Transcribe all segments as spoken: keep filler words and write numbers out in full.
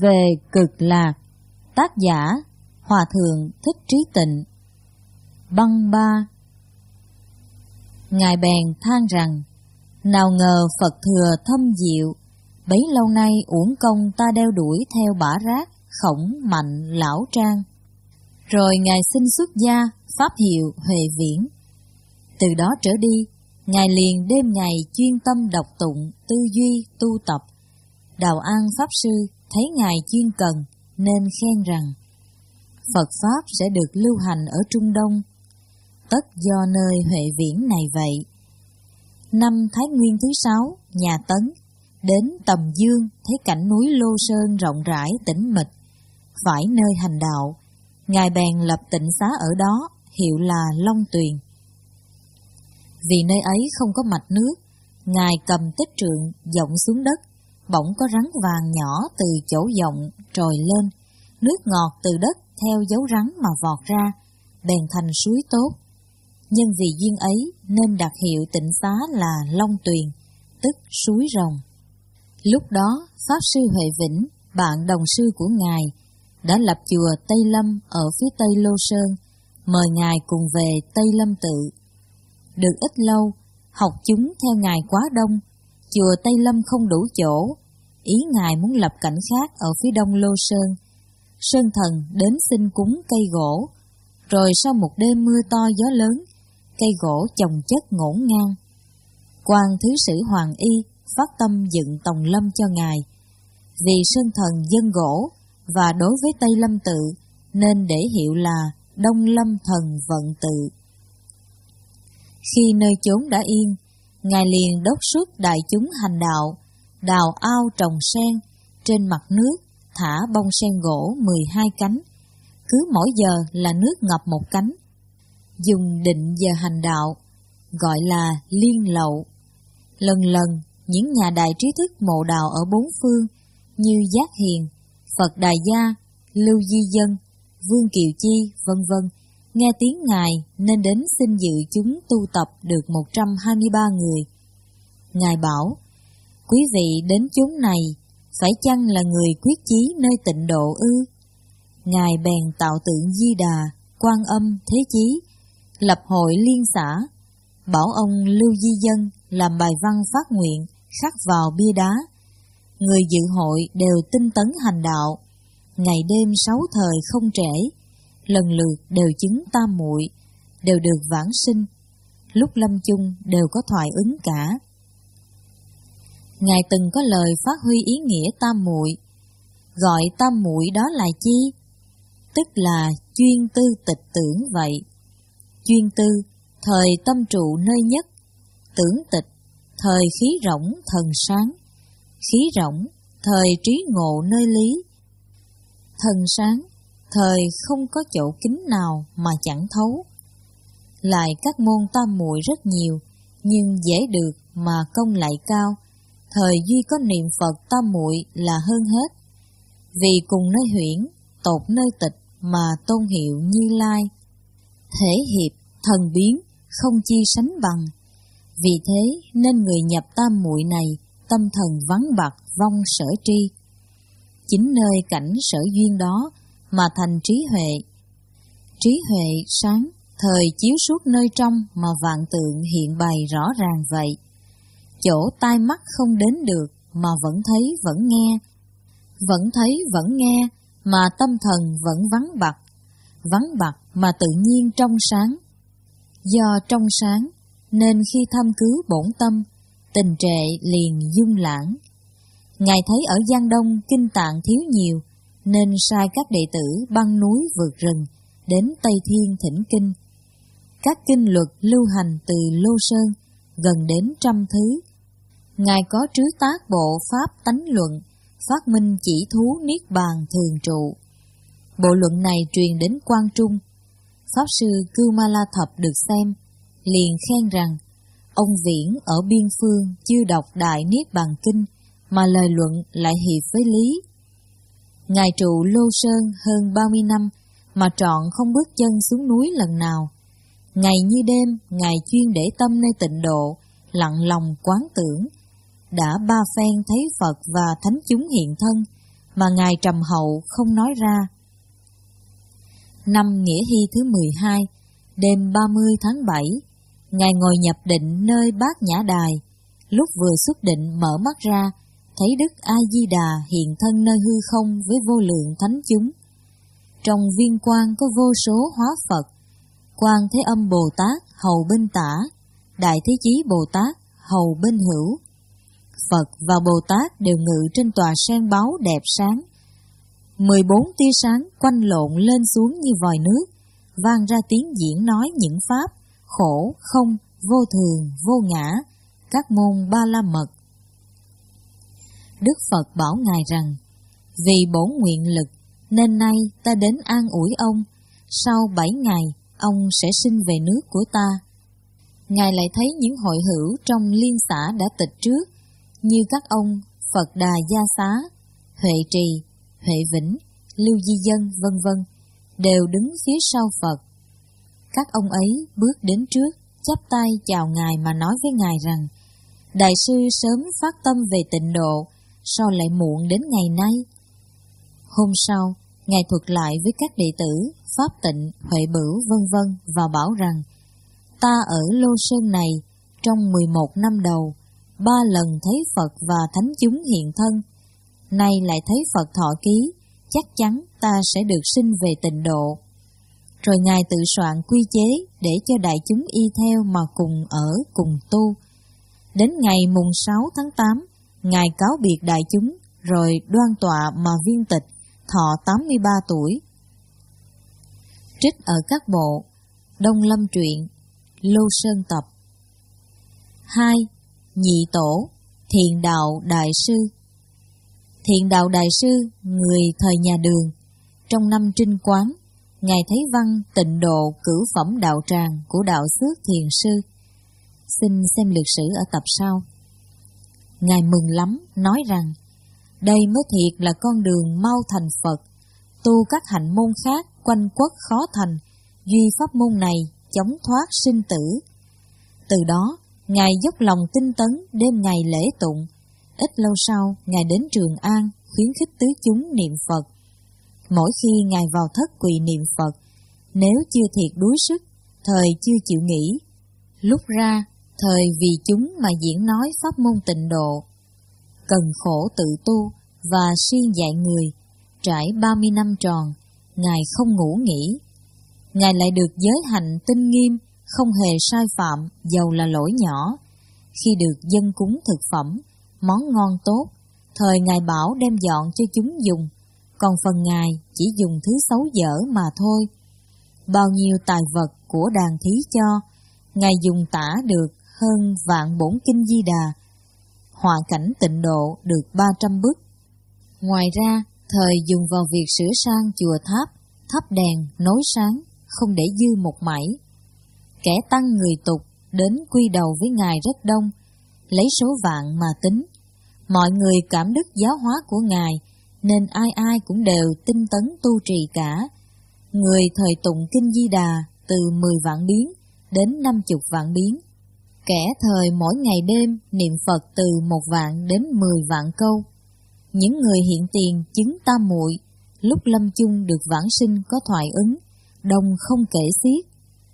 Về Cực Lạc. Tác giả Hòa Thượng Thích Trí Tịnh. Băng ba. Ngài bèn than rằng: nào ngờ Phật thừa thâm diệu, bấy lâu nay uổng công ta đeo đuổi theo bả rác Khổng Mạnh Lão Trang. Rồi Ngài xin xuất gia, pháp hiệu Huệ Viễn. Từ đó trở đi, Ngài liền đêm ngày chuyên tâm đọc tụng, tư duy, tu tập. Đào An Pháp Sư thấy Ngài chuyên cần, nên khen rằng: Phật Pháp sẽ được lưu hành ở Trung Đông, tất do nơi Huệ Viễn này vậy. Năm Thái Nguyên thứ sáu, nhà Tấn, đến Tầm Dương thấy cảnh núi Lô Sơn rộng rãi tĩnh mịch, phải nơi hành đạo. Ngài bèn lập tịnh xá ở đó, hiệu là Long Tuyền. Vì nơi ấy không có mạch nước, Ngài cầm tích trượng dộng xuống đất, bỗng có rắn vàng nhỏ từ chỗ dộng trồi lên, nước ngọt từ đất theo dấu rắn mà vọt ra, bèn thành suối tốt. Nhân vì duyên ấy nên đặt hiệu tịnh xá là Long Tuyền, tức suối rồng. Lúc đó Pháp Sư Huệ Vĩnh, bạn đồng sư của Ngài, đã lập chùa Tây Lâm ở phía tây Lô Sơn, mời Ngài cùng về Tây Lâm Tự. Được ít lâu, học chúng theo Ngài quá đông, chùa Tây Lâm không đủ chỗ, ý Ngài muốn lập cảnh khác ở phía đông Lô Sơn. Sơn Thần đến xin cúng cây gỗ, rồi sau một đêm mưa to gió lớn, cây gỗ chồng chất ngổn ngang. Quan Thứ Sử Hoàng Y phát tâm dựng tòng lâm cho Ngài. Vì Sơn Thần dân gỗ và đối với Tây Lâm Tự nên để hiệu là Đông Lâm Thần Vận Tự. Khi nơi chốn đã yên, Ngài liền đốc xuất đại chúng hành đạo, đào ao trồng sen, trên mặt nước thả bông sen gỗ mười hai cánh, cứ mỗi giờ là nước ngập một cánh. Dùng định giờ hành đạo, gọi là liên lậu. Lần lần, những nhà đại trí thức mộ đạo ở bốn phương như Giác Hiền, Phật Đài Gia, Lưu Di Dân, Vương Kiều Chi, vân vân nghe tiếng Ngài nên đến xin dự chúng tu tập được một trăm hai mươi ba người. Ngài bảo: quý vị đến chốn này phải chăng là người quyết chí nơi tịnh độ ư? Ngài bèn tạo tượng Di Đà, Quan Âm, Thế Chí, lập hội liên xã, bảo ông Lưu Di Dân làm bài văn phát nguyện khắc vào bia đá. Người dự hội đều tinh tấn hành đạo, ngày đêm sáu thời không trễ, lần lượt đều chứng tam muội, đều được vãng sinh, lúc lâm chung đều có thoại ứng cả. Ngài từng có lời phát huy ý nghĩa tam muội, gọi tam muội đó là chi? Tức là chuyên tư tịch tưởng vậy. Chuyên tư, thời tâm trụ nơi nhất; tưởng tịch, thời khí rỗng thần sáng; khí rỗng, thời trí ngộ nơi lý; thần sáng, thời không có chỗ kín nào mà chẳng thấu. Lại các môn tam muội rất nhiều, nhưng dễ được mà công lại cao. Thời duy có niệm Phật tam muội là hơn hết. Vì cùng nơi huyễn, tột nơi tịch mà tôn hiệu Như Lai. Thể hiệp, thần biến, không chi sánh bằng. Vì thế nên người nhập tam muội này, tâm thần vắng bặt vong sở tri. Chính nơi cảnh sở duyên đó mà thành trí huệ. Trí huệ sáng, thời chiếu suốt nơi trong mà vạn tượng hiện bày rõ ràng vậy. Chỗ tai mắt không đến được mà vẫn thấy vẫn nghe, vẫn thấy vẫn nghe mà tâm thần vẫn vắng bặt, vắng bặt mà tự nhiên trong sáng. Do trong sáng nên khi thăm cứu bổn tâm, tình trệ liền dung lãng. Ngài thấy ở Giang Đông kinh tạng thiếu nhiều, nên sai các đệ tử băng núi vượt rừng đến Tây Thiên thỉnh kinh. Các kinh luật lưu hành từ Lô Sơn gần đến trăm thứ. Ngài có trứ tác bộ pháp tánh luận, phát minh chỉ thú niết bàn thường trụ. Bộ luận này truyền đến Quang Trung. Pháp sư Cưu Ma La Thập được xem, liền khen rằng ông Viễn ở biên phương chưa đọc Đại Niết Bàn Kinh mà lời luận lại hiệp với lý. Ngài trụ Lô Sơn hơn ba mươi năm mà trọn không bước chân xuống núi lần nào. Ngày như đêm, Ngài chuyên để tâm nơi tịnh độ, lặng lòng quán tưởng. Đã ba phen thấy Phật và thánh chúng hiện thân, mà Ngài trầm hậu không nói ra. Năm Nghĩa Hy thứ mười hai, đêm ba mươi tháng bảy, Ngài ngồi nhập định nơi Bát Nhã Đài. Lúc vừa xuất định mở mắt ra, thấy Đức A-di-đà hiện thân nơi hư không với vô lượng thánh chúng. Trong viên quang có vô số hóa Phật, Quan Thế Âm Bồ Tát hầu bên tả, Đại Thế Chí Bồ Tát hầu bên hữu. Phật và Bồ Tát đều ngự trên tòa sen báu đẹp sáng. Mười bốn tia sáng quanh lộn lên xuống như vòi nước, vang ra tiếng diễn nói những pháp khổ, không, vô thường, vô ngã, các môn ba la mật. Đức Phật bảo Ngài rằng, vì bổn nguyện lực nên nay ta đến an ủi ông, sau bảy ngày ông sẽ sinh về nước của ta. Ngài lại thấy những hội hữu trong liên xã đã tịch trước, như các ông Phật Đà Gia Xá, Huệ Trì, Huệ Vĩnh, Lưu Di Dân, vân vân, đều đứng phía sau Phật. Các ông ấy bước đến trước, chắp tay chào Ngài mà nói với Ngài rằng, Đại sư sớm phát tâm về tịnh độ, sao lại muộn đến ngày nay? Hôm sau, Ngài thuật lại với các đệ tử, Pháp Tịnh, Huệ Bửu, vân vân và bảo rằng, ta ở Lô Sơn này, trong mười một năm đầu, ba lần thấy Phật và Thánh chúng hiện thân, nay lại thấy Phật thọ ký, chắc chắn ta sẽ được sinh về tịnh độ. Rồi Ngài tự soạn quy chế để cho đại chúng y theo mà cùng ở, cùng tu. Đến ngày mùng sáu tháng tám, Ngài cáo biệt đại chúng, rồi đoan tọa mà viên tịch, thọ tám mươi ba tuổi. Trích ở các bộ Đông Lâm Truyện, Lô Sơn Tập. Hai. Nhị Tổ, Thiện Đạo Đại Sư. Thiện Đạo Đại Sư, người thời nhà Đường. Trong năm Trinh Quán, Ngài thấy văn Tịnh Độ Cửu Phẩm Đạo Tràng của Đạo Xước Thiền Sư. Xin xem lược sử ở tập sau. Ngài mừng lắm, nói rằng, đây mới thiệt là con đường mau thành Phật, tu các hạnh môn khác quanh quất khó thành, duy pháp môn này chống thoát sinh tử. Từ đó, Ngài dốc lòng tinh tấn đêm ngày lễ tụng. Ít lâu sau, Ngài đến Trường An, khuyến khích tứ chúng niệm Phật. Mỗi khi Ngài vào thất quỳ niệm Phật, nếu chưa thiệt đuối sức, thời chưa chịu nghỉ, lúc ra, thời vì chúng mà diễn nói pháp môn tịnh độ. Cần khổ tự tu và siêng dạy người, trải ba mươi năm tròn, Ngài không ngủ nghỉ. Ngài lại được giới hạnh tinh nghiêm, không hề sai phạm, dầu là lỗi nhỏ. Khi được dâng cúng thực phẩm, món ngon tốt, thời Ngài bảo đem dọn cho chúng dùng, còn phần Ngài chỉ dùng thứ xấu dở mà thôi. Bao nhiêu tài vật của đàn thí cho, Ngài dùng tả được hơn vạn bổn kinh Di Đà. Họa cảnh tịnh độ được ba trăm bức. Ngoài ra, thời dùng vào việc sửa sang chùa tháp, thắp đèn, nối sáng, không để dư một mảy. Kẻ tăng người tục đến quy đầu với Ngài rất đông, lấy số vạn mà tính. Mọi người cảm đức giáo hóa của Ngài, nên ai ai cũng đều tinh tấn tu trì cả. Người thời tụng kinh Di Đà từ mười vạn biến đến năm chục vạn biến. Kẻ thời mỗi ngày đêm niệm Phật từ một vạn đến mười vạn câu. Những người hiện tiền chứng tam muội, lúc lâm chung được vãng sinh có thoại ứng, đông không kể xiết.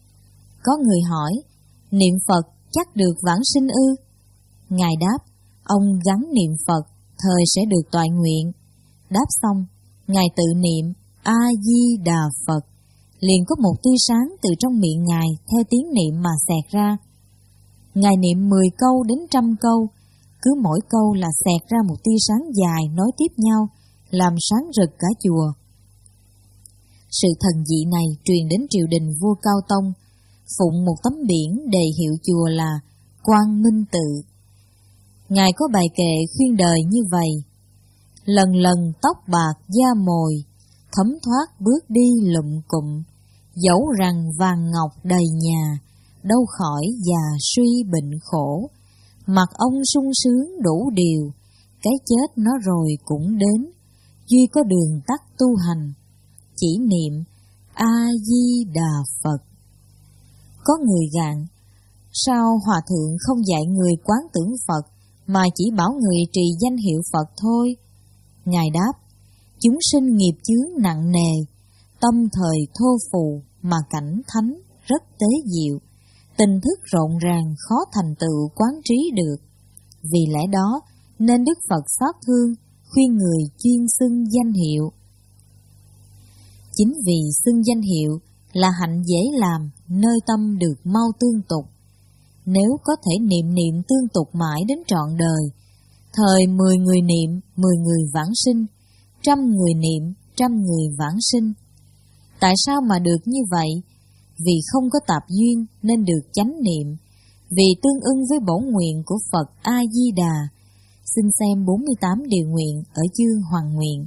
Có người hỏi, niệm Phật chắc được vãng sinh ư? Ngài đáp, ông gắn niệm Phật, thời sẽ được toại nguyện. Đáp xong, Ngài tự niệm A-di-đà Phật, liền có một tia sáng từ trong miệng Ngài theo tiếng niệm mà xẹt ra. Ngài niệm mười câu đến trăm câu, cứ mỗi câu là xẹt ra một tia sáng dài nối tiếp nhau, làm sáng rực cả chùa. Sự thần dị này truyền đến triều đình vua Cao Tông, phụng một tấm biển đề hiệu chùa là Quang Minh Tự. Ngài có bài kệ khuyên đời như vậy: lần lần tóc bạc da mồi, thấm thoát bước đi lụm cụm, dẫu rằng vàng ngọc đầy nhà, đâu khỏi già suy bệnh khổ. Mặt ông sung sướng đủ điều, cái chết nó rồi cũng đến, duy có đường tắt tu hành, chỉ niệm A-di-đà Phật. Có người gạn, sao Hòa Thượng không dạy người quán tưởng Phật, mà chỉ bảo người trì danh hiệu Phật thôi? Ngài đáp, chúng sinh nghiệp chướng nặng nề, tâm thời thô phù mà cảnh thánh rất tế diệu, tình thức rộn ràng khó thành tựu quán trí được. Vì lẽ đó nên Đức Phật xót thương, khuyên người chuyên xưng danh hiệu. Chính vì xưng danh hiệu là hạnh dễ làm, nơi tâm được mau tương tục. Nếu có thể niệm niệm tương tục mãi đến trọn đời, thời mười người niệm, mười người vãng sinh, trăm người niệm, trăm người vãng sinh. Tại sao mà được như vậy? Vì không có tạp duyên nên được chánh niệm, vì tương ưng với bổn nguyện của Phật A-di-đà. Xin xem bốn mươi tám điều nguyện ở chương Hoàng Nguyện.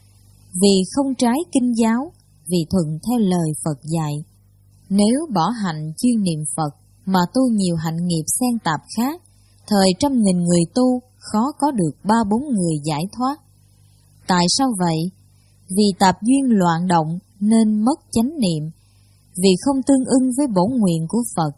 Vì không trái kinh giáo, vì thuận theo lời Phật dạy. Nếu bỏ hạnh chuyên niệm Phật mà tu nhiều hạnh nghiệp xen tạp khác, thời trăm nghìn người tu khó có được ba bốn người giải thoát. Tại sao vậy? Vì tạp duyên loạn động nên mất chánh niệm, vì không tương ưng với bổn nguyện của Phật,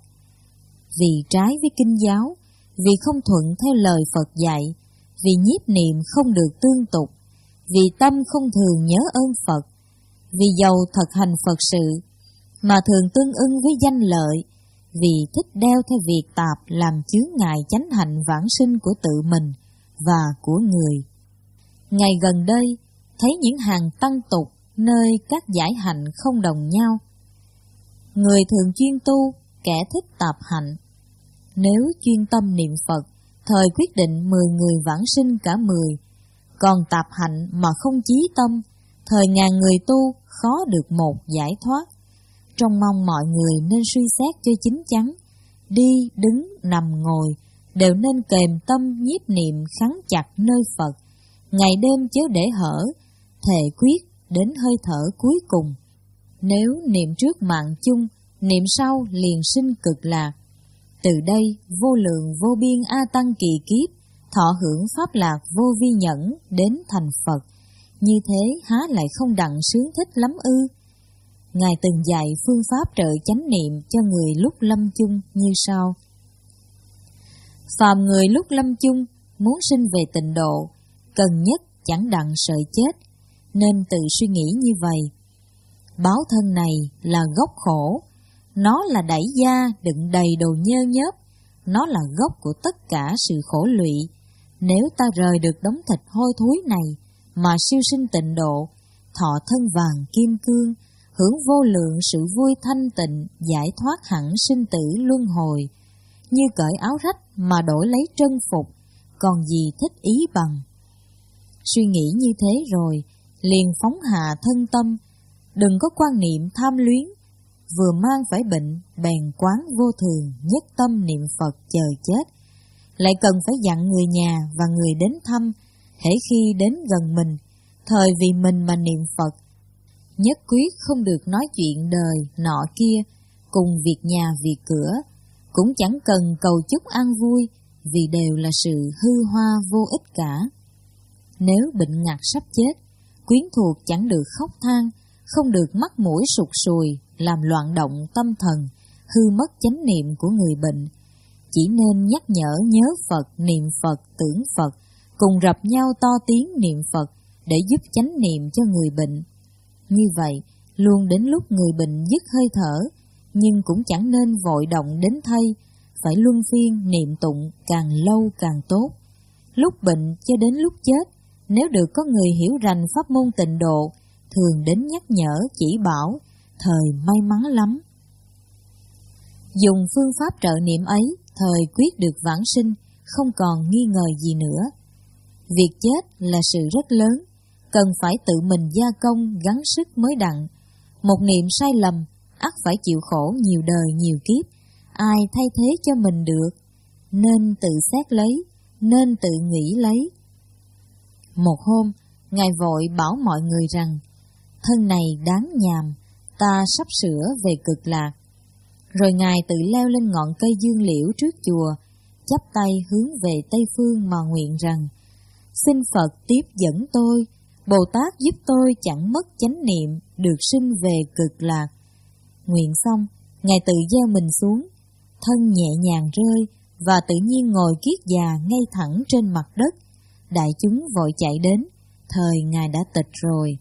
vì trái với kinh giáo, vì không thuận theo lời Phật dạy, vì nhiếp niệm không được tương tục, vì tâm không thường nhớ ơn Phật, vì giàu thực hành Phật sự mà thường tương ưng với danh lợi, vì thích đeo theo việc tạp làm chướng ngại chánh hạnh vãng sinh của tự mình và của người. Ngày gần đây thấy những hàng tăng tục nơi các giải hạnh không đồng nhau. Người thường chuyên tu, kẻ thích tạp hạnh. Nếu chuyên tâm niệm Phật, thời quyết định mười người vãng sinh cả mười. Còn tạp hạnh mà không chí tâm, thời ngàn người tu khó được một giải thoát. Trong mong mọi người nên suy xét cho chín chắn, đi, đứng, nằm, ngồi, đều nên kềm tâm nhiếp niệm khắng chặt nơi Phật, ngày đêm chớ để hở, thề quyết đến hơi thở cuối cùng. Nếu niệm trước mạng chung, niệm sau liền sinh cực lạc. Từ đây vô lượng vô biên A Tăng kỳ kiếp, thọ hưởng pháp lạc vô vi nhẫn đến thành Phật. Như thế há lại không đặng sướng thích lắm ư? Ngài từng dạy phương pháp trợ chánh niệm cho người lúc lâm chung như sau. Phàm người lúc lâm chung muốn sinh về tịnh độ, cần nhất chẳng đặng sợ chết, nên tự suy nghĩ như vậy. Báo thân này là gốc khổ, nó là đẩy da đựng đầy đồ nhơ nhớp, nó là gốc của tất cả sự khổ lụy. Nếu ta rời được đống thịt hôi thối này mà siêu sinh tịnh độ, thọ thân vàng kim cương, hưởng vô lượng sự vui thanh tịnh, giải thoát hẳn sinh tử luân hồi, như cởi áo rách mà đổi lấy trân phục, còn gì thích ý bằng. Suy nghĩ như thế rồi, liền phóng hạ thân tâm, đừng có quan niệm tham luyến, vừa mang phải bệnh, bèn quán vô thường, nhất tâm niệm Phật chờ chết. Lại cần phải dặn người nhà và người đến thăm, hễ khi đến gần mình, thời vì mình mà niệm Phật. Nhất quyết không được nói chuyện đời nọ kia, cùng việc nhà việc cửa, cũng chẳng cần cầu chúc an vui, vì đều là sự hư hoa vô ích cả. Nếu bệnh ngặt sắp chết, quyến thuộc chẳng được khóc than, không được mắt mũi sụt sùi, làm loạn động tâm thần, hư mất chánh niệm của người bệnh. Chỉ nên nhắc nhở nhớ Phật, niệm Phật, tưởng Phật, cùng rập nhau to tiếng niệm Phật để giúp chánh niệm cho người bệnh. Như vậy, luôn đến lúc người bệnh dứt hơi thở, nhưng cũng chẳng nên vội động đến thay, phải luân phiên niệm tụng càng lâu càng tốt. Lúc bệnh cho đến lúc chết, nếu được có người hiểu rành pháp môn tịnh độ, thường đến nhắc nhở chỉ bảo, thời may mắn lắm. Dùng phương pháp trợ niệm ấy, thời quyết được vãng sinh, không còn nghi ngờ gì nữa. Việc chết là sự rất lớn, cần phải tự mình gia công gắng sức mới đặng. Một niệm sai lầm, ắt phải chịu khổ nhiều đời nhiều kiếp, ai thay thế cho mình được, nên tự xét lấy, nên tự nghĩ lấy. Một hôm, Ngài vội bảo mọi người rằng, thân này đáng nhàm, ta sắp sửa về cực lạc. Rồi Ngài tự leo lên ngọn cây dương liễu trước chùa, chắp tay hướng về Tây Phương mà nguyện rằng, xin Phật tiếp dẫn tôi, Bồ Tát giúp tôi chẳng mất chánh niệm, được sinh về cực lạc. Nguyện xong, Ngài tự gieo mình xuống, thân nhẹ nhàng rơi, và tự nhiên ngồi kiết già ngay thẳng trên mặt đất. Đại chúng vội chạy đến, thời Ngài đã tịch rồi.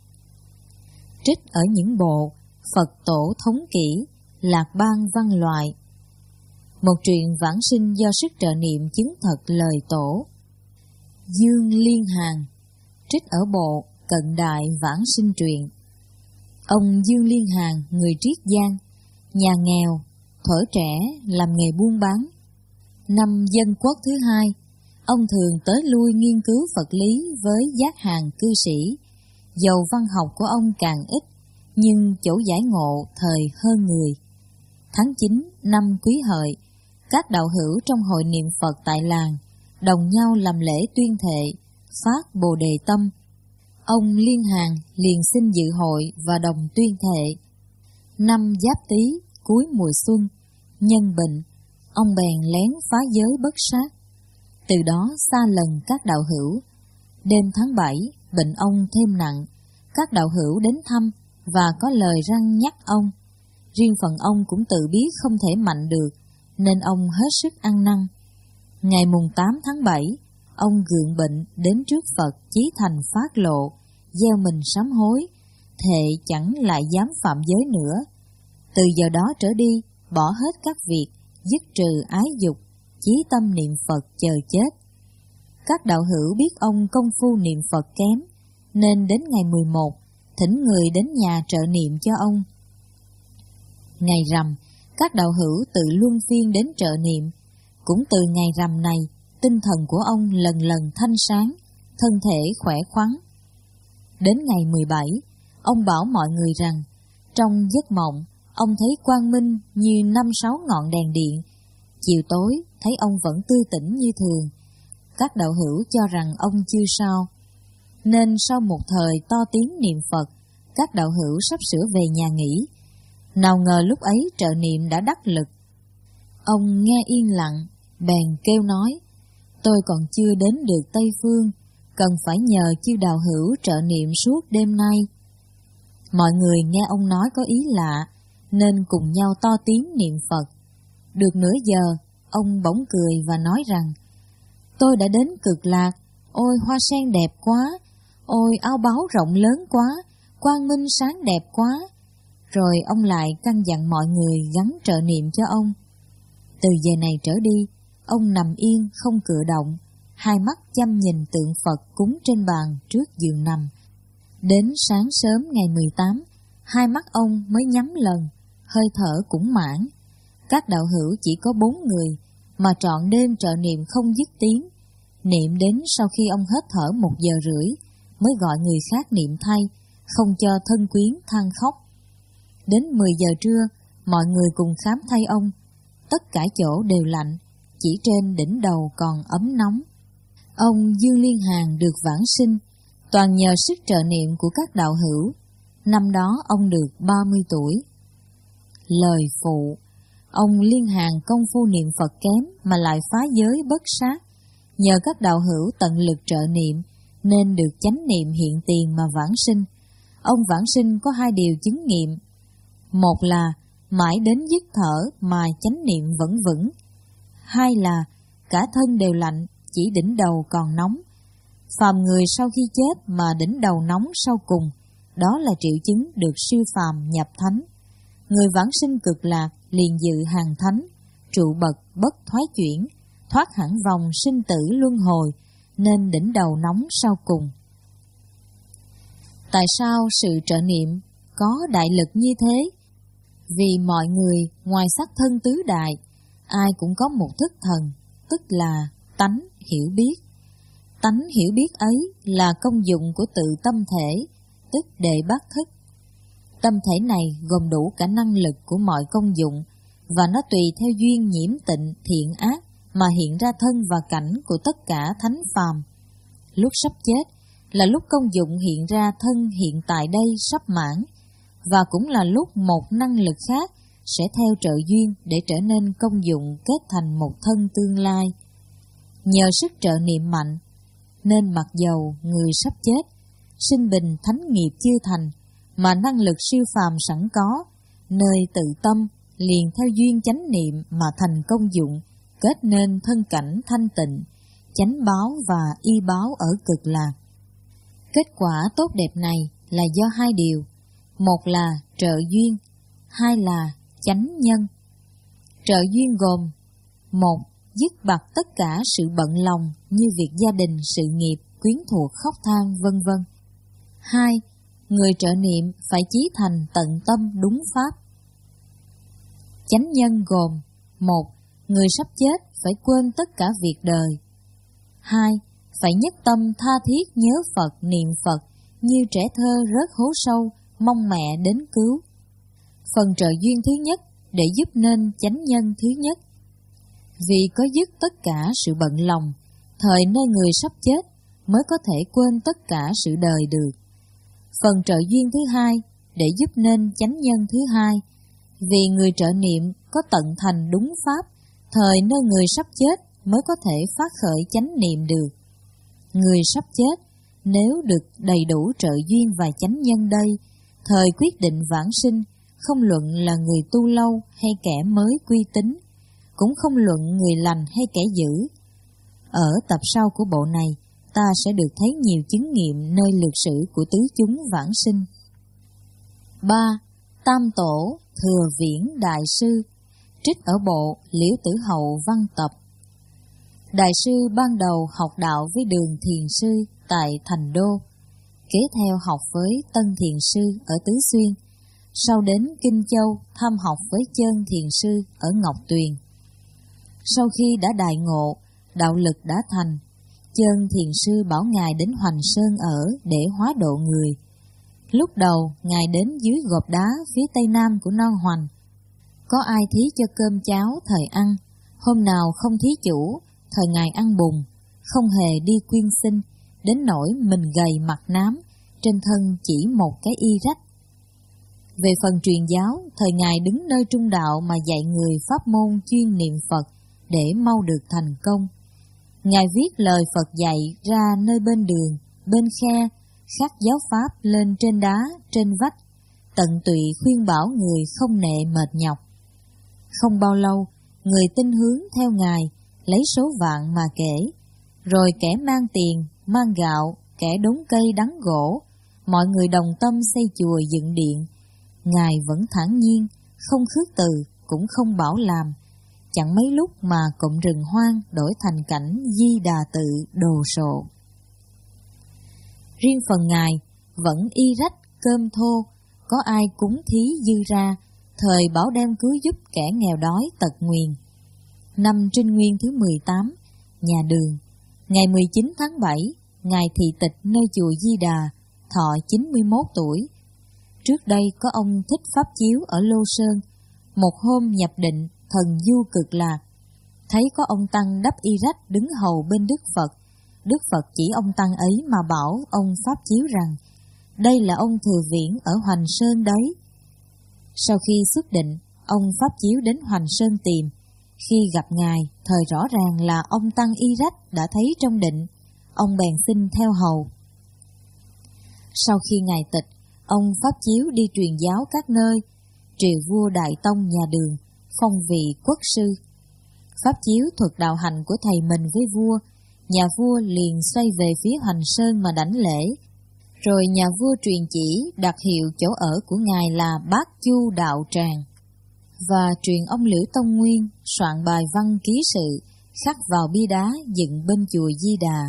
Trích ở những bộ Phật Tổ Thống Kỷ, Lạc Bang Văn Loại. Một truyện vãng sinh do sức trợ niệm chứng thật lời Tổ. Dương Liên Hàn. Trích ở bộ Cận Đại Vãng Sinh Truyện. Ông Dương Liên Hàn, người Triết Giang, nhà nghèo, thuở trẻ làm nghề buôn bán. Năm Dân Quốc thứ hai, ông thường tới lui nghiên cứu Phật lý với giác hàng cư sĩ. Dầu văn học của ông càng ít, nhưng chỗ giải ngộ thời hơn người. Tháng chín năm Quý Hợi, các đạo hữu trong hội niệm Phật tại làng đồng nhau làm lễ tuyên thệ, phát Bồ Đề Tâm. Ông Liên Hàn liền xin dự hội và đồng tuyên thệ. Năm Giáp Tý, cuối mùa xuân, nhân bệnh, ông bèn lén phá giới bất sát. Từ đó xa lần các đạo hữu. Đêm tháng bảy, bệnh ông thêm nặng. Các đạo hữu đến thăm và có lời răn nhắc ông. Riêng phần ông cũng tự biết không thể mạnh được, nên ông hết sức ăn năn. Ngày mùng tám tháng bảy, ông gượng bệnh đến trước Phật chí thành phát lộ, gieo mình sám hối, thệ chẳng lại dám phạm giới nữa. Từ giờ đó trở đi, bỏ hết các việc, dứt trừ ái dục, chí tâm niệm Phật chờ chết. Các đạo hữu biết ông công phu niệm Phật kém, nên đến ngày mười một, thỉnh người đến nhà trợ niệm cho ông. Ngày rằm, các đạo hữu tự luân phiên đến trợ niệm. Cũng từ ngày rằm này, tinh thần của ông lần lần thanh sáng, thân thể khỏe khoắn. Đến ngày mười bảy, ông bảo mọi người rằng, trong giấc mộng, ông thấy quang minh như năm sáu ngọn đèn điện. Chiều tối, thấy ông vẫn tươi tỉnh như thường. Các đạo hữu cho rằng ông chưa sao. Nên sau một thời to tiếng niệm Phật, các đạo hữu sắp sửa về nhà nghỉ. Nào ngờ lúc ấy trợ niệm đã đắc lực. Ông nghe yên lặng, bèn kêu nói, tôi còn chưa đến được Tây Phương, cần phải nhờ chư đạo hữu trợ niệm suốt đêm nay. Mọi người nghe ông nói có ý lạ, nên cùng nhau to tiếng niệm Phật. Được nửa giờ, ông bỗng cười và nói rằng, tôi đã đến Cực Lạc, ôi hoa sen đẹp quá, ôi áo báu rộng lớn quá, quang minh sáng đẹp quá. Rồi ông lại căn dặn mọi người gắn trợ niệm cho ông. Từ giờ này trở đi, ông nằm yên không cử động, hai mắt chăm nhìn tượng Phật cúng trên bàn trước giường nằm. Đến sáng sớm ngày mười tám, hai mắt ông mới nhắm lần, hơi thở cũng mãn. Các đạo hữu chỉ có bốn người, mà trọn đêm trợ niệm không dứt tiếng. Niệm đến sau khi ông hết thở một giờ rưỡi, mới gọi người khác niệm thay, không cho thân quyến than khóc. Đến mười giờ trưa, mọi người cùng khám thay ông. Tất cả chỗ đều lạnh, chỉ trên đỉnh đầu còn ấm nóng. Ông Dương Liên Hàn được vãng sinh, toàn nhờ sức trợ niệm của các đạo hữu. Năm đó ông được ba mươi tuổi. Lời phụ, ông Liên Hàn công phu niệm Phật kém mà lại phá giới bất sát. Nhờ các đạo hữu tận lực trợ niệm, nên được chánh niệm hiện tiền mà vãng sinh. Ông vãng sinh có hai điều chứng nghiệm. Một là mãi đến dứt thở mà chánh niệm vẫn vững. Hai là cả thân đều lạnh, chỉ đỉnh đầu còn nóng. Phàm người sau khi chết mà đỉnh đầu nóng sau cùng, đó là triệu chứng được siêu phàm nhập thánh. Người vãng sinh Cực Lạc liền dự hàng thánh, trụ bậc bất thoái chuyển, thoát hẳn vòng sinh tử luân hồi, nên đỉnh đầu nóng sau cùng. Tại sao sự trợ niệm có đại lực như thế? Vì mọi người ngoài sắc thân tứ đại, ai cũng có một thức thần, tức là tánh hiểu biết. Tánh hiểu biết ấy là công dụng của tự tâm thể, tức đệ bát thức. Tâm thể này gồm đủ cả năng lực của mọi công dụng, và nó tùy theo duyên nhiễm tịnh thiện ác mà hiện ra thân và cảnh của tất cả thánh phàm. Lúc sắp chết là lúc công dụng hiện ra thân hiện tại đây sắp mãn, và cũng là lúc một năng lực khác sẽ theo trợ duyên để trở nên công dụng kết thành một thân tương lai. Nhờ sức trợ niệm mạnh, nên mặc dầu người sắp chết, sinh bình thánh nghiệp chưa thành, mà năng lực siêu phàm sẵn có, nơi tự tâm liền theo duyên chánh niệm mà thành công dụng, kết nên thân cảnh thanh tịnh, chánh báo và y báo ở Cực Lạc. Kết quả tốt đẹp này là do hai điều, một là trợ duyên, hai là chánh nhân. Trợ duyên gồm: một, dứt bặt tất cả sự bận lòng như việc gia đình, sự nghiệp, quyến thuộc, khóc than, vân vân. Hai, người trợ niệm phải chí thành tận tâm đúng pháp. Chánh nhân gồm: một, người sắp chết phải quên tất cả việc đời. Hai, phải nhất tâm tha thiết nhớ Phật, niệm Phật như trẻ thơ rớt hố sâu, mong mẹ đến cứu. Phần trợ duyên thứ nhất để giúp nên chánh nhân thứ nhất. Vì có dứt tất cả sự bận lòng, thời nơi người sắp chết mới có thể quên tất cả sự đời được. Phần trợ duyên thứ hai để giúp nên chánh nhân thứ hai. Vì người trợ niệm có tận thành đúng pháp, thời nơi người sắp chết mới có thể phát khởi chánh niệm được. Người sắp chết nếu được đầy đủ trợ duyên và chánh nhân đây, thời quyết định vãng sinh, không luận là người tu lâu hay kẻ mới quy tín, cũng không luận người lành hay kẻ dữ. Ở tập sau của bộ này, ta sẽ được thấy nhiều chứng nghiệm nơi lược sử của tứ chúng vãng sinh. ba. Tam Tổ Thừa Viễn Đại Sư, trích ở bộ Liễu Tử Hậu văn tập. Đại sư ban đầu học đạo với Đường Thiền Sư tại Thành Đô, kế theo học với Tân Thiền Sư ở Tứ Xuyên, sau đến Kinh Châu thăm học với Chơn Thiền Sư ở Ngọc Tuyền. Sau khi đã đại ngộ, đạo lực đã thành, Chơn Thiền Sư bảo Ngài đến Hoành Sơn ở để hóa độ người. Lúc đầu, Ngài đến dưới gò đá phía tây nam của non Hoành. Có ai thí cho cơm cháo thời ăn, hôm nào không thí chủ, thời Ngài ăn bùn, không hề đi quyên sinh, đến nỗi mình gầy mặt nám, trên thân chỉ một cái y rách. Về phần truyền giáo, thời Ngài đứng nơi trung đạo mà dạy người pháp môn chuyên niệm Phật để mau được thành công. Ngài viết lời Phật dạy ra nơi bên đường, bên khe, khắc giáo pháp lên trên đá, trên vách, tận tụy khuyên bảo người không nệ mệt nhọc. Không bao lâu, người tin hướng theo Ngài, lấy số vạn mà kể, rồi kẻ mang tiền, mang gạo, kẻ đốn cây đắng gỗ, mọi người đồng tâm xây chùa dựng điện. Ngài vẫn thản nhiên, không khước từ, cũng không bảo làm. Chẳng mấy lúc mà cụm rừng hoang đổi thành cảnh Di Đà Tự đồ sộ. Riêng phần Ngài vẫn y rách cơm thô, có ai cúng thí dư ra, thời bảo đem cứu giúp kẻ nghèo đói tật nguyền. Năm Trinh Nguyên thứ mười tám, nhà Đường, ngày mười chín tháng bảy, Ngài thị tịch nơi chùa Di Đà, thọ chín mươi mốt tuổi. Trước đây có ông Thích Pháp Chiếu ở Lô Sơn, một hôm nhập định, thần du cực lạc, thấy có ông Tăng đắp y rách đứng hầu bên Đức Phật. Đức Phật chỉ ông Tăng ấy mà bảo ông Pháp Chiếu rằng, đây là ông Thừa Viễn ở Hoành Sơn đấy. Sau khi xuất định, ông Pháp Chiếu đến Hoành Sơn tìm. Khi gặp Ngài, thời rõ ràng là ông Tăng y rách đã thấy trong định, ông bèn xin theo hầu. Sau khi Ngài tịch, ông Pháp Chiếu đi truyền giáo các nơi, triều vua Đại Tông nhà Đường, phong vị quốc sư. Pháp Chiếu thuật đạo hành của thầy mình với vua, nhà vua liền xoay về phía Hoành Sơn mà đảnh lễ. Rồi nhà vua truyền chỉ đặt hiệu chỗ ở của Ngài là Bát Chu Đạo Tràng, và truyền ông Liễu Tông Nguyên soạn bài văn ký sự khắc vào bia đá dựng bên chùa Di Đà.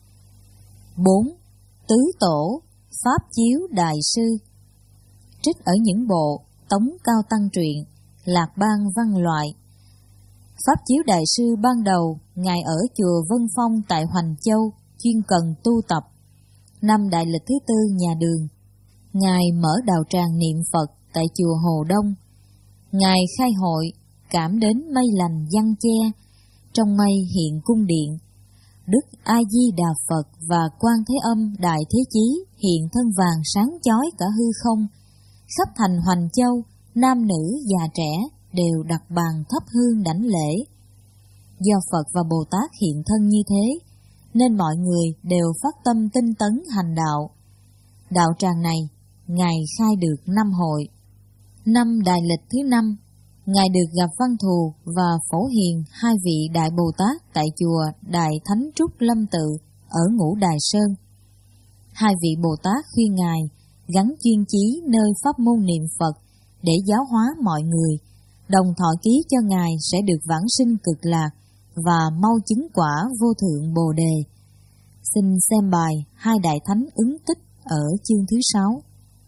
bốn. Tứ Tổ Pháp Chiếu Đại Sư, trích ở những bộ Tống Cao Tăng Truyện, Lạc Bang Văn Loại. Pháp Chiếu Đại Sư ban đầu, Ngài ở chùa Vân Phong tại Hoành Châu, chuyên cần tu tập. Năm Đại Lịch thứ tư nhà Đường, Ngài mở đạo tràng niệm Phật tại chùa Hồ Đông. Ngài khai hội, cảm đến mây lành giăng che, trong mây hiện cung điện. Đức A Di Đà Phật và Quan Thế Âm Đại Thế Chí hiện thân vàng sáng chói cả hư không. Khắp thành Hoành Châu, nam nữ già trẻ đều đặt bàn thắp hương đảnh lễ. Do Phật và Bồ Tát hiện thân như thế, nên mọi người đều phát tâm tinh tấn hành đạo. Đạo tràng này, Ngài khai được năm hội. Năm Đại Lịch thứ năm, Ngài được gặp Văn Thù và Phổ Hiền, hai vị Đại Bồ Tát tại chùa Đại Thánh Trúc Lâm Tự ở Ngũ Đài Sơn. Hai vị Bồ Tát khuyên Ngài gắn chuyên chí nơi pháp môn niệm Phật để giáo hóa mọi người, đồng thọ ký cho Ngài sẽ được vãng sinh cực lạc và mau chứng quả vô thượng Bồ Đề. Xin xem bài Hai Đại Thánh ứng tích ở chương thứ sáu.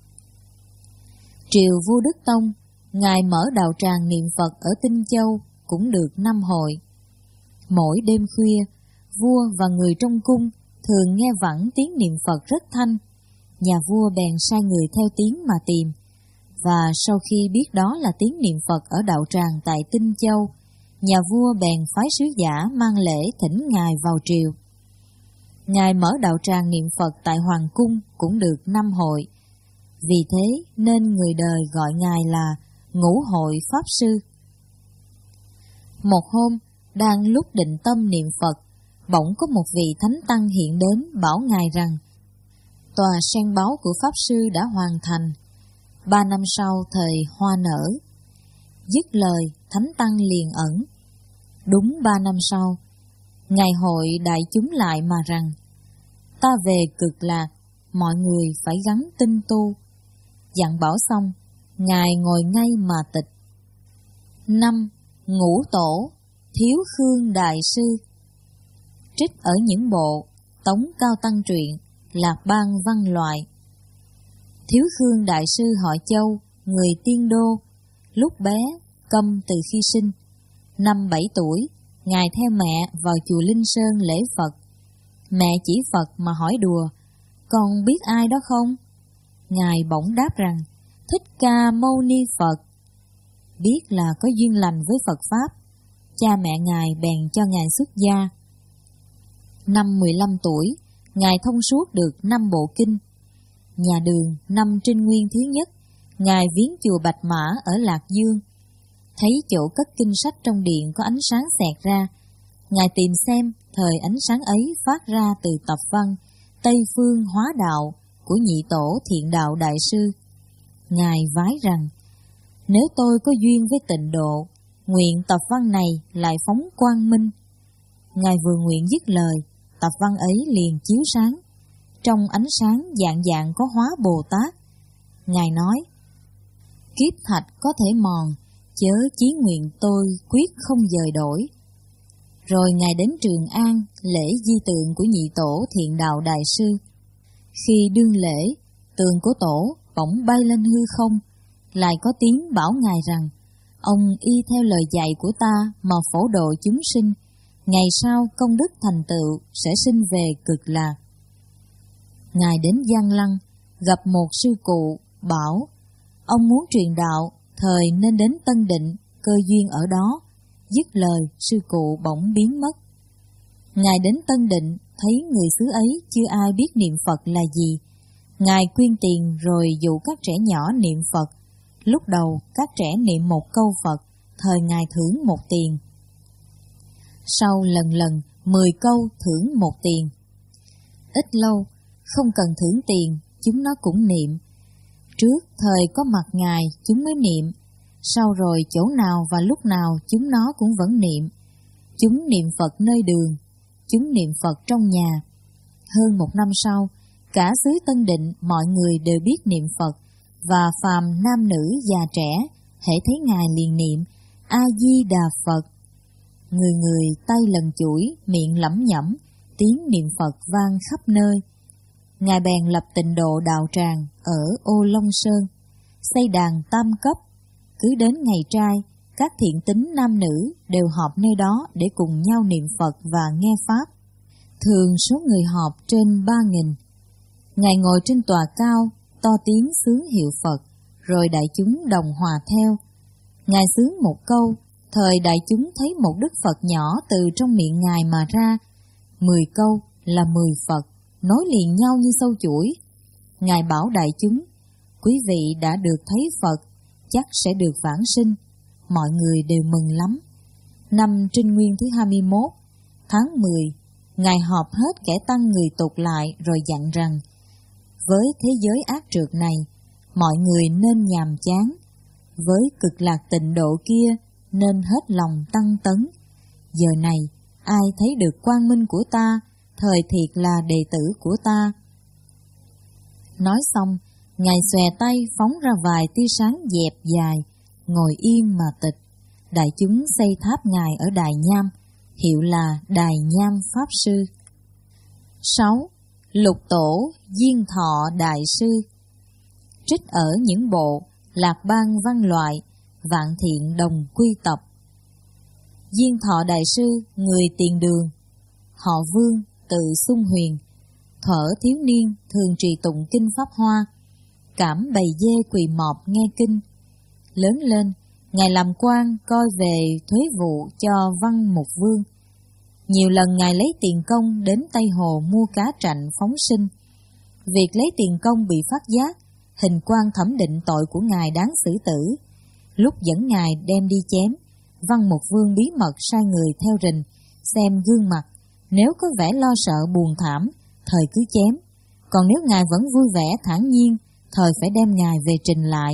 Triều Vua Đức Tông, Ngài mở đạo tràng niệm Phật ở Tinh Châu cũng được năm hội. Mỗi đêm khuya, vua và người trong cung thường nghe vẳng tiếng niệm Phật rất thanh. Nhà vua bèn sai người theo tiếng mà tìm, và sau khi biết đó là tiếng niệm Phật ở đạo tràng tại Tinh Châu, nhà vua bèn phái sứ giả mang lễ thỉnh Ngài vào triều. Ngài mở đạo tràng niệm Phật tại Hoàng Cung cũng được năm hội. Vì thế nên người đời gọi Ngài là Ngũ Hội Pháp Sư. Một hôm, đang lúc định tâm niệm Phật, bỗng có một vị thánh tăng hiện đến bảo Ngài rằng tòa sen báu của Pháp Sư đã hoàn thành, ba năm sau thời hoa nở. Dứt lời, thánh tăng liền ẩn. Đúng ba năm sau, Ngài hội đại chúng lại mà rằng ta về cực lạc, mọi người phải gắng tinh tu. Dặn bảo xong, Ngài ngồi ngay mà tịch. Năm. Ngũ Tổ Thiếu Khương Đại Sư. Trích ở những bộ Tống Cao Tăng Truyện, Lạc Bang Văn Loại. Thiếu Khương Đại Sư họ Châu, người Tiên Đô, lúc bé câm từ khi sinh. Năm bảy tuổi, Ngài theo mẹ vào chùa Linh Sơn lễ Phật. Mẹ chỉ Phật mà hỏi đùa, con biết ai đó không? Ngài bỗng đáp rằng, Thích Ca Mâu Ni Phật. Biết là có duyên lành với Phật Pháp, cha mẹ Ngài bèn cho Ngài xuất gia. Năm mười lăm tuổi, Ngài thông suốt được năm bộ kinh. Nhà Đường, năm Trinh Nguyên thứ nhất, Ngài viếng chùa Bạch Mã ở Lạc Dương. Thấy chỗ cất kinh sách trong điện có ánh sáng xẹt ra. Ngài tìm xem thời ánh sáng ấy phát ra từ tập văn Tây Phương Hóa Đạo của Nhị Tổ Thiện Đạo Đại Sư. Ngài vái rằng, nếu tôi có duyên với tịnh độ, nguyện tập văn này lại phóng quang minh. Ngài vừa nguyện dứt lời, tập văn ấy liền chiếu sáng. Trong ánh sáng dạng dạng có hóa Bồ Tát. Ngài nói, kiếp thạch có thể mòn, chớ chí nguyện tôi quyết không dời đổi. Rồi Ngài đến Trường An lễ di tượng của Nhị Tổ Thiện Đạo Đại Sư. Khi đương lễ, tường của tổ bỗng bay lên hư không, lại có tiếng bảo Ngài rằng, ông y theo lời dạy của ta mà phổ độ chúng sinh, ngày sau công đức thành tựu sẽ sinh về cực lạc. Ngài đến Giang Lăng, gặp một sư cụ, bảo, ông muốn truyền đạo, thời nên đến Tân Định, cơ duyên ở đó. Dứt lời, sư cụ bỗng biến mất. Ngài đến Tân Định, thấy người xứ ấy chưa ai biết niệm Phật là gì. Ngài quyên tiền rồi dụ các trẻ nhỏ niệm Phật. Lúc đầu các trẻ niệm một câu Phật, thời Ngài thưởng một tiền. Sau lần lần mười câu thưởng một tiền. Ít lâu, không cần thưởng tiền, chúng nó cũng niệm. Trước thời có mặt Ngài chúng mới niệm, sau rồi chỗ nào và lúc nào chúng nó cũng vẫn niệm. Chúng niệm Phật nơi đường, chúng niệm Phật trong nhà. Hơn một năm sau, cả xứ Tân Định mọi người đều biết niệm Phật, và phàm nam nữ già trẻ, hễ thấy Ngài liền niệm A-di-đà Phật. Người người tay lần chuỗi, miệng lẩm nhẩm, tiếng niệm Phật vang khắp nơi. Ngài bèn lập tịnh độ đạo tràng ở Ô Long Sơn, xây đàn tam cấp. Cứ đến ngày trai, các thiện tín nam nữ đều họp nơi đó để cùng nhau niệm Phật và nghe Pháp. Thường số người họp trên ba nghìn. Ngài ngồi trên tòa cao, to tiếng xướng hiệu Phật, rồi đại chúng đồng hòa theo. Ngài xướng một câu, thời đại chúng thấy một Đức Phật nhỏ từ trong miệng Ngài mà ra. Mười câu là mười Phật, nối liền nhau như sâu chuỗi. Ngài bảo đại chúng, quý vị đã được thấy Phật, chắc sẽ được vãng sinh. Mọi người đều mừng lắm. Năm Trinh Nguyên thứ hai mươi mốt, tháng mười, Ngài họp hết kẻ tăng người tục lại rồi dặn rằng, với thế giới ác trược này, mọi người nên nhàm chán. Với cực lạc tịnh độ kia, nên hết lòng tăng tấn. Giờ này, ai thấy được quang minh của ta, thời thiệt là đệ tử của ta. Nói xong, Ngài xòe tay phóng ra vài tia sáng dẹp dài, ngồi im mà tịch. Đại chúng xây tháp Ngài ở Đài Nham, hiệu là Đài Nham Pháp Sư. sáu. Lục Tổ Diên Thọ Đại Sư. Trích ở những bộ Lạc Bang Văn Loại, Vạn Thiện Đồng Quy Tập. Diên Thọ Đại Sư, người Tiền Đường, họ Vương, tự Xung Huyền, thuở thiếu niên thường trì tụng kinh Pháp Hoa, cảm bầy dê quỳ mọp nghe kinh. Lớn lên, Ngài làm quan coi về thuế vụ cho Văn Mục Vương. Nhiều lần Ngài lấy tiền công đến Tây Hồ mua cá trạnh phóng sinh. Việc lấy tiền công bị phát giác, hình quan thẩm định tội của Ngài đáng xử tử. Lúc dẫn Ngài đem đi chém, Văn Mục Vương bí mật sai người theo rình, xem gương mặt, nếu có vẻ lo sợ buồn thảm, thời cứ chém. Còn nếu Ngài vẫn vui vẻ thản nhiên, thời phải đem Ngài về trình lại.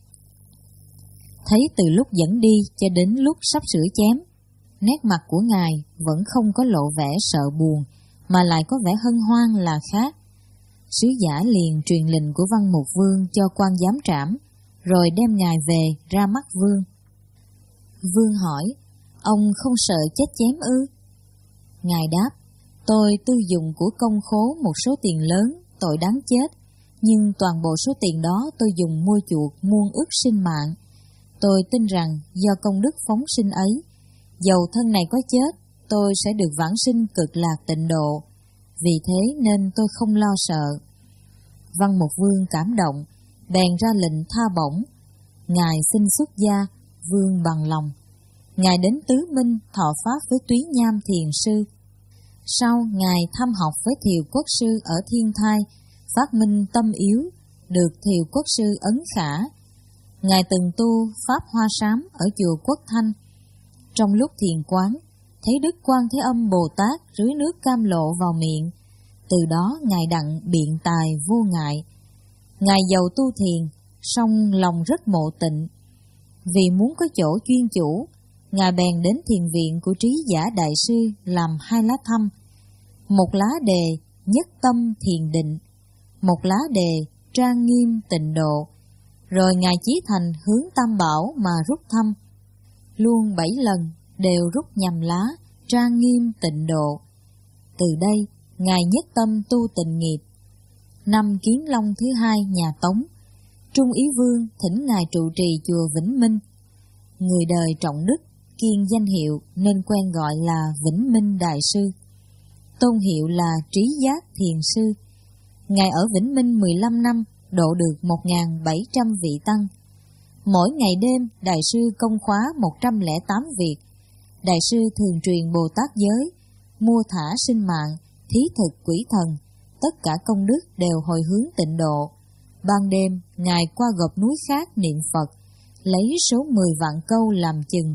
Thấy từ lúc dẫn đi cho đến lúc sắp sửa chém, nét mặt của Ngài vẫn không có lộ vẻ sợ buồn, mà lại có vẻ hân hoan là khác. Sứ giả liền truyền lệnh của Văn Mục Vương cho quan giám trảm, rồi đem Ngài về ra mắt Vương. Vương hỏi, ông không sợ chết chém ư? Ngài đáp, tôi tư dùng của công khố một số tiền lớn, tội đáng chết, nhưng toàn bộ số tiền đó tôi dùng mua chuộc muôn ức sinh mạng. Tôi tin rằng do công đức phóng sinh ấy, dầu thân này có chết, tôi sẽ được vãng sinh cực lạc tịnh độ. Vì thế nên tôi không lo sợ. Văn Mục Vương cảm động, bèn ra lệnh tha bổng. Ngài xin xuất gia, Vương bằng lòng. Ngài đến Tứ Minh thọ pháp với Túy Nham Thiền Sư. Sau, Ngài thăm học với Thiều Quốc Sư ở Thiên Thai, phát minh tâm yếu, được Thiều Quốc Sư ấn khả. Ngài từng tu Pháp Hoa Sám ở chùa Quốc Thanh. Trong lúc thiền quán, thấy Đức Quan Thế Âm Bồ Tát rưới nước cam lộ vào miệng. Từ đó Ngài đặng biện tài vô ngại. Ngài giàu tu thiền, song lòng rất mộ tịnh. Vì muốn có chỗ chuyên chủ, Ngài bèn đến thiền viện của Trí Giả Đại Sư làm hai lá thăm. Một lá đề nhất tâm thiền định, một lá đề trang nghiêm tịnh độ. Rồi Ngài chí thành hướng Tam Bảo mà rút thăm. Luôn bảy lần đều rút nhằm lá trang nghiêm tịnh độ. Từ đây, Ngài nhất tâm tu tịnh nghiệp. Năm Kiến Long thứ hai nhà Tống, Trung Ý Vương thỉnh Ngài trụ trì chùa Vĩnh Minh. Người đời trọng đức, kiêng danh hiệu nên quen gọi là Vĩnh Minh Đại Sư. Tôn hiệu là Trí Giác Thiền Sư. Ngài ở Vĩnh Minh mười lăm năm, độ được một nghìn bảy trăm vị tăng. Mỗi ngày đêm, Đại sư công khóa một trăm lẻ tám việc. Đại sư thường truyền Bồ Tát giới, mua thả sinh mạng, thí thực quỷ thần, tất cả công đức đều hồi hướng tịnh độ. Ban đêm, Ngài qua gò núi khác niệm Phật, lấy số mười vạn câu làm chừng.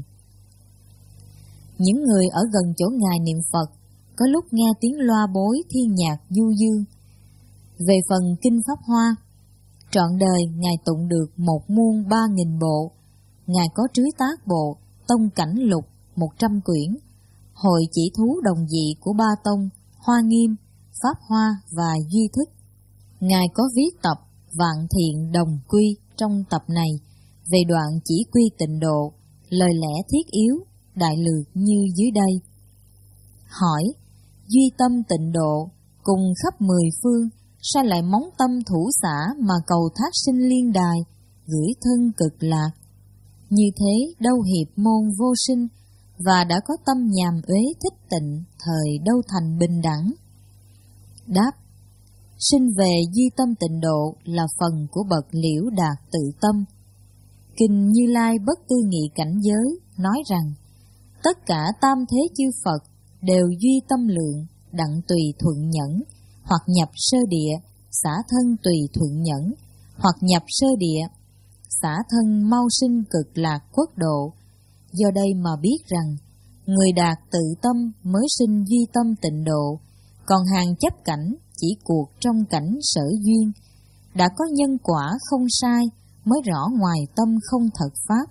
Những người ở gần chỗ Ngài niệm Phật, có lúc nghe tiếng loa bối thiên nhạc du dương. Về phần Kinh Pháp Hoa, trọn đời Ngài tụng được một muôn ba nghìn bộ. Ngài có trứ tác bộ, tông cảnh lục, một trăm quyển, hội chỉ thú đồng dị của ba tông, Hoa Nghiêm, Pháp Hoa và Duy Thức. Ngài có viết tập Vạn Thiện Đồng Quy trong tập này về đoạn chỉ quy tịnh độ, lời lẽ thiết yếu, đại lược như dưới đây. Hỏi, duy tâm tịnh độ, cùng khắp mười phương, sao lại móng tâm thủ xã mà cầu thác sinh liên đài, gửi thân cực lạc? Như thế đâu hiệp môn vô sinh, và đã có tâm nhàm uế thích tịnh, thời đâu thành bình đẳng. Đáp, sinh về duy tâm tịnh độ là phần của bậc liễu đạt tự tâm. Kinh Như Lai Bất Tư Nghị Cảnh Giới nói rằng, tất cả tam thế chư Phật đều duy tâm lượng, đặng tùy thuận nhẫn, hoặc nhập sơ địa, xả thân tùy thuận nhẫn, hoặc nhập sơ địa, xả thân mau sinh cực lạc quốc độ. Do đây mà biết rằng, người đạt tự tâm mới sinh duy tâm tịnh độ, còn hàng chấp cảnh chỉ cuộc trong cảnh sở duyên, đã có nhân quả không sai, mới rõ ngoài tâm không thật pháp.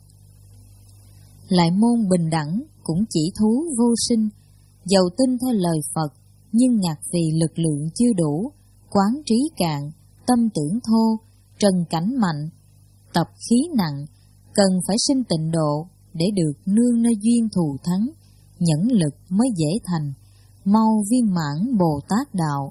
Lại môn bình đẳng cũng chỉ thú vô sinh, dầu tin theo lời Phật, nhưng ngạc vì lực lượng chưa đủ, quán trí cạn, tâm tưởng thô, trần cảnh mạnh, tập khí nặng, cần phải sinh tịnh độ để được nương nơi duyên thù thắng, nhẫn lực mới dễ thành, mau viên mãn Bồ Tát đạo.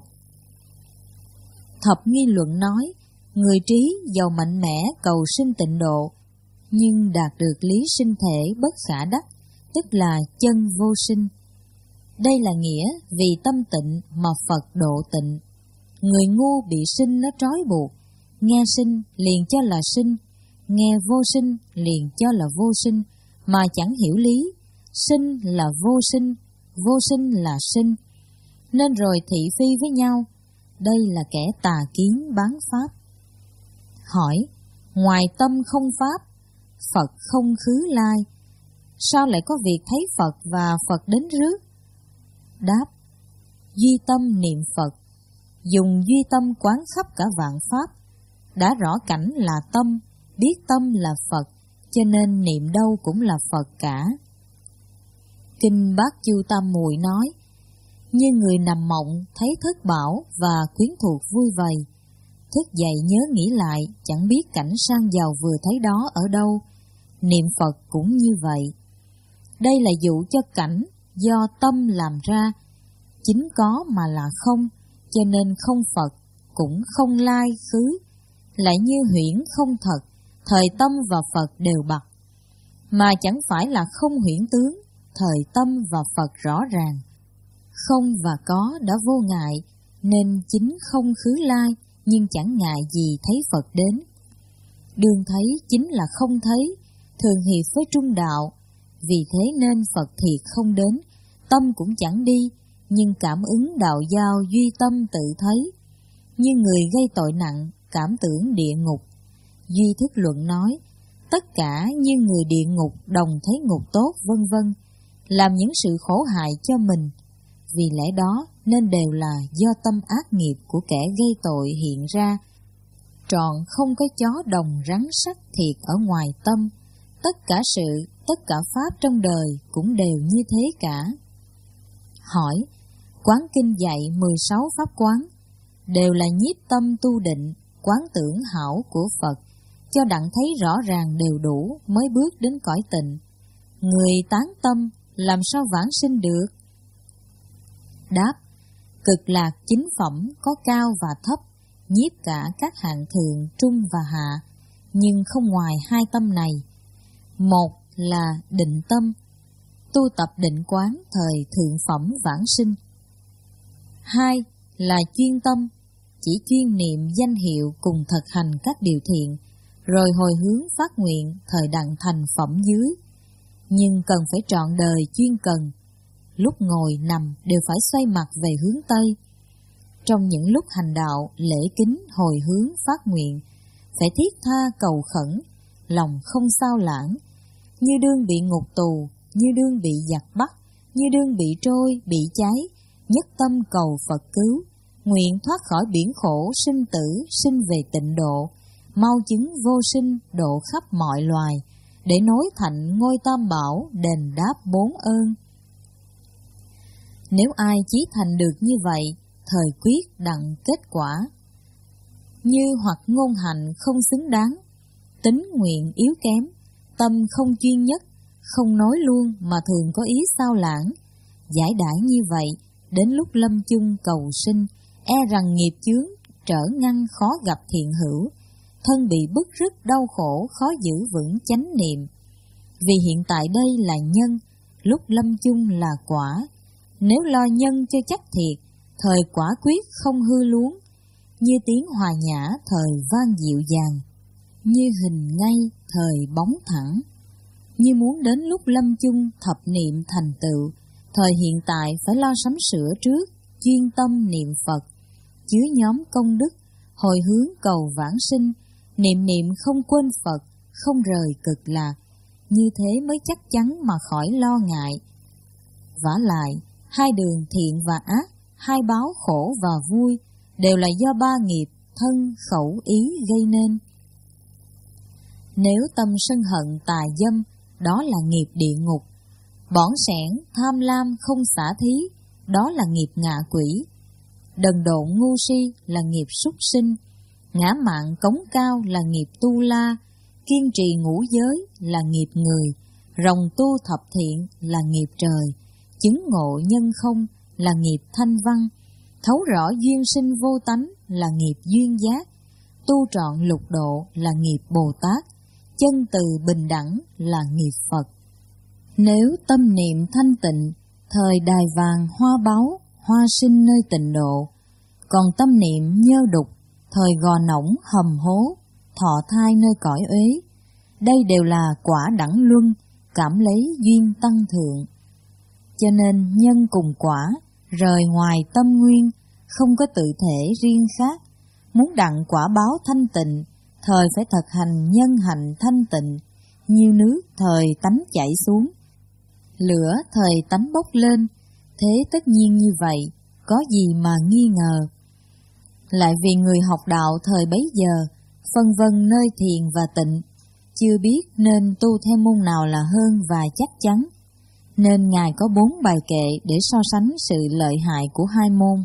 Thập nghi luận nói, người trí giàu mạnh mẽ cầu sinh tịnh độ, nhưng đạt được lý sinh thể bất khả đắc, tức là chân vô sinh. Đây là nghĩa vì tâm tịnh mà Phật độ tịnh. Người ngu bị sinh nó trói buộc, nghe sinh liền cho là sinh, nghe vô sinh liền cho là vô sinh, mà chẳng hiểu lý, sinh là vô sinh, vô sinh là sinh, nên rồi thị phi với nhau. Đây là kẻ tà kiến bán pháp. Hỏi, ngoài tâm không pháp, Phật không khứ lai, sao lại có việc thấy Phật và Phật đến rước? Đáp, duy tâm niệm Phật, dùng duy tâm quán khắp cả vạn pháp, đã rõ cảnh là tâm, biết tâm là Phật, cho nên niệm đâu cũng là Phật cả. Kinh Bát Chu Tam Muội nói, như người nằm mộng thấy thất bảo và quyến thuộc vui vầy, thức dậy nhớ nghĩ lại, chẳng biết cảnh sang giàu vừa thấy đó ở đâu. Niệm Phật cũng như vậy. Đây là dụ cho cảnh do tâm làm ra, chính có mà là không, cho nên không Phật cũng không lai khứ, lại như huyễn không thật, thời tâm và Phật đều bặt, mà chẳng phải là không huyễn tướng, thời tâm và Phật rõ ràng. Không và có đã vô ngại, nên chính không khứ lai, nhưng chẳng ngại gì thấy Phật đến. Đường thấy chính là không thấy, thường hiệp với trung đạo, vì thế nên Phật thiệt không đến, tâm cũng chẳng đi, nhưng cảm ứng đạo giao duy tâm tự thấy. Như người gây tội nặng, cảm tưởng địa ngục. Duy Thức Luận nói, tất cả như người địa ngục đồng thấy ngục tốt vân vân, làm những sự khổ hại cho mình. Vì lẽ đó nên đều là do tâm ác nghiệp của kẻ gây tội hiện ra. Trọn không có chó đồng rắn sắt thiệt ở ngoài tâm. Tất cả sự, tất cả pháp trong đời cũng đều như thế cả. Hỏi, quán kinh dạy mười sáu pháp quán, đều là nhiếp tâm tu định, quán tưởng hảo của Phật, cho đặng thấy rõ ràng đều đủ mới bước đến cõi tịnh. Người tán tâm làm sao vãng sinh được? Đáp, cực lạc chính phẩm có cao và thấp, nhiếp cả các hạng thượng, trung và hạ, nhưng không ngoài hai tâm này. Một là định tâm, tu tập định quán thời thượng phẩm vãng sinh. Hai là chuyên tâm, chỉ chuyên niệm danh hiệu cùng thực hành các điều thiện, rồi hồi hướng phát nguyện thời đặng thành phẩm dưới. Nhưng cần phải trọn đời chuyên cần, lúc ngồi nằm đều phải xoay mặt về hướng Tây. Trong những lúc hành đạo, lễ kính, hồi hướng, phát nguyện, phải thiết tha cầu khẩn, lòng không sao lãng, như đương bị ngục tù, như đương bị giặc bắt, như đương bị trôi, bị cháy, nhất tâm cầu Phật cứu, nguyện thoát khỏi biển khổ sinh tử, sinh về tịnh độ, mau chứng vô sinh, độ khắp mọi loài, để nối thành ngôi tam bảo, đền đáp bốn ơn. Nếu ai chí thành được như vậy, thời quyết đặng kết quả. Như hoặc ngôn hành không xứng đáng, tính nguyện yếu kém, tâm không chuyên nhất, không nói luôn mà thường có ý sao lãng, giải đãi như vậy, đến lúc lâm chung cầu sinh, e rằng nghiệp chướng trở ngăn khó gặp thiện hữu, thân bị bức rứt đau khổ khó giữ vững chánh niệm. Vì hiện tại đây là nhân, lúc lâm chung là quả. Nếu lo nhân cho chắc thiệt, thời quả quyết không hư luống, như tiếng hòa nhã thời vang dịu dàng, như hình ngay thời bóng thẳng. Như muốn đến lúc lâm chung thập niệm thành tựu, thời hiện tại phải lo sắm sửa trước, chuyên tâm niệm Phật, chứa nhóm công đức, hồi hướng cầu vãng sinh, niệm niệm không quên Phật, không rời cực lạc, như thế mới chắc chắn mà khỏi lo ngại. Vả lại, hai đường thiện và ác, hai báo khổ và vui, đều là do ba nghiệp thân, khẩu, ý gây nên. Nếu tâm sân hận tà dâm, đó là nghiệp địa ngục. Bỏng sẻn, tham lam không xả thí, đó là nghiệp ngạ quỷ. Đần độn ngu si là nghiệp súc sinh. ngã mạn cống cao là nghiệp tu la, kiên trì ngũ giới là nghiệp người, rồng tu thập thiện là nghiệp trời, chứng ngộ nhân không là nghiệp thanh văn, thấu rõ duyên sinh vô tánh là nghiệp duyên giác, tu trọn lục độ là nghiệp Bồ Tát, chân từ bình đẳng là nghiệp Phật. Nếu tâm niệm thanh tịnh, thời đài vàng hoa báu, hoa sinh nơi tịnh độ, còn tâm niệm nhơ đục, thời gò nổng hầm hố, thọ thai nơi cõi uế, đây đều là quả đẳng luân, cảm lấy duyên tăng thượng. Cho nên nhân cùng quả, rời ngoài tâm nguyên, không có tự thể riêng khác. Muốn đặng quả báo thanh tịnh, thời phải thực hành nhân hạnh thanh tịnh, như nước thời tánh chảy xuống, lửa thời tánh bốc lên, thế tất nhiên như vậy, có gì mà nghi ngờ. Lại vì người học đạo thời bấy giờ, phân vân nơi thiền và tịnh, chưa biết nên tu theo môn nào là hơn và chắc chắn, nên Ngài có bốn bài kệ để so sánh sự lợi hại của hai môn.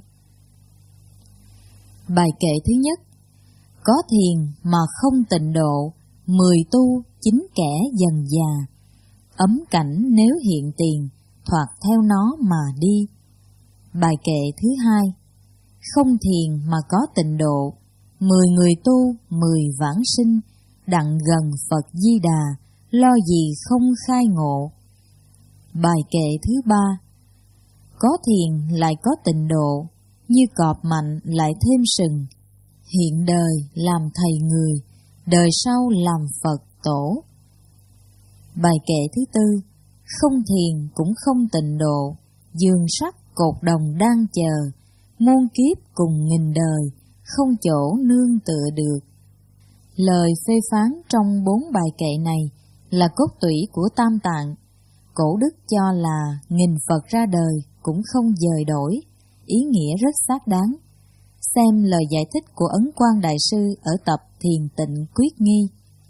Bài kệ thứ nhất: có thiền mà không tịnh độ, mười tu chính kẻ dần già. Ấm cảnh nếu hiện tiền, thoạt theo nó mà đi. Bài kệ thứ hai: không thiền mà có tịnh độ, mười người tu, mười vãng sinh, đặng gần Phật Di Đà, lo gì không khai ngộ. Bài kệ thứ ba: có thiền lại có tịnh độ, như cọp mạnh lại thêm sừng, hiện đời làm thầy người, đời sau làm Phật tổ. Bài kệ thứ tư: không thiền cũng không tịnh độ, giường sắt cột đồng đang chờ, muôn kiếp cùng nghìn đời, không chỗ nương tựa được. Lời phê phán trong bốn bài kệ này là cốt tủy của Tam Tạng. Cổ đức cho là nghìn Phật ra đời cũng không dời đổi, ý nghĩa rất xác đáng. Xem lời giải thích của Ấn Quang Đại Sư ở tập Thiền Tịnh Quyết Nghi.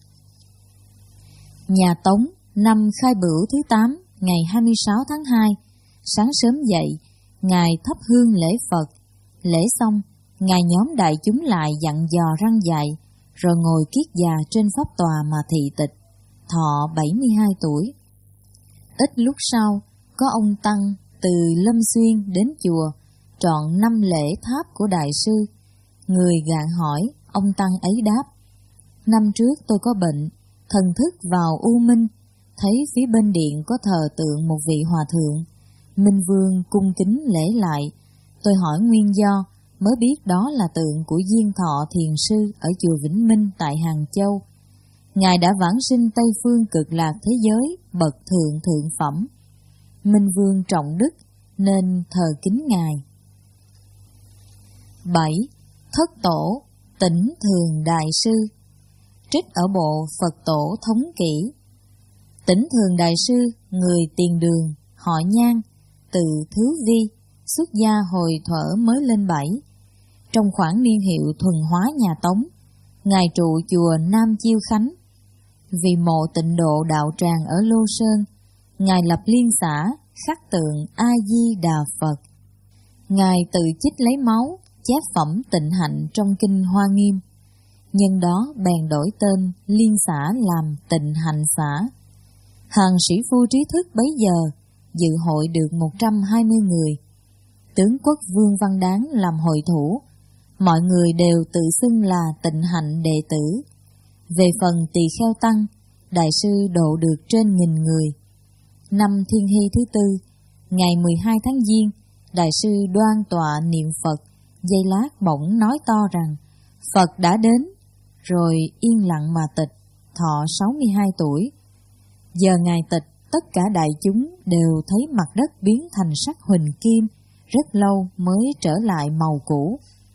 Nhà Tống, năm Khai Bửu thứ tám, ngày hai mươi sáu tháng hai, sáng sớm dậy, Ngài thắp hương lễ Phật. Lễ xong, Ngài nhóm đại chúng lại dặn dò răn dạy, rồi ngồi kiết già trên pháp tòa mà thị tịch, thọ bảy mươi hai tuổi. Ít lúc sau, có ông Tăng từ Lâm Xuyên đến chùa, trọn năm lễ tháp của Đại sư. Người gạn hỏi, ông Tăng ấy đáp: năm trước tôi có bệnh, thần thức vào u minh, thấy phía bên điện có thờ tượng một vị hòa thượng. Minh Vương cung kính lễ lại, tôi hỏi nguyên do, mới biết đó là tượng của Diên Thọ Thiền Sư ở chùa Vĩnh Minh tại Hàng Châu. Ngài đã vãng sinh Tây Phương Cực Lạc thế giới, bậc thượng thượng phẩm. Minh Vương trọng đức nên thờ kính Ngài. bảy. Thất Tổ Tĩnh Thường Đại Sư. Trích ở bộ Phật Tổ Thống Kỷ. Tĩnh Thường Đại Sư, người Tiền Đường, họ Nhan, từ Thứ Vi, xuất gia hồi thuở mới lên bảy. Trong khoảng niên hiệu thuần hóa nhà Tống, Ngài trụ chùa Nam Chiêu Khánh. Vì mộ tịnh độ đạo tràng ở Lô Sơn, Ngài lập liên xã khắc tượng A-di-đà Phật. Ngài tự chích lấy máu, chép phẩm tịnh hạnh trong kinh Hoa Nghiêm. Nhân đó bèn đổi tên liên xã làm Tịnh Hạnh xã. Hàng sĩ phu trí thức bấy giờ dự hội được một trăm hai mươi người. Tướng quốc Vương Văn Đáng làm hội thủ, mọi người đều tự xưng là Tịnh Hạnh đệ tử. Về phần tỳ kheo tăng, Đại sư độ được trên nghìn người. Năm Thiên Hy thứ tư, ngày mười hai tháng Giêng, Đại sư đoan tọa niệm Phật, giây lát bỗng nói to rằng Phật đã đến, rồi yên lặng mà tịch, thọ sáu mươi hai tuổi. Giờ Ngài tịch, tất cả đại chúng đều thấy mặt đất biến thành sắc huỳnh kim, rất lâu mới trở lại màu cũ.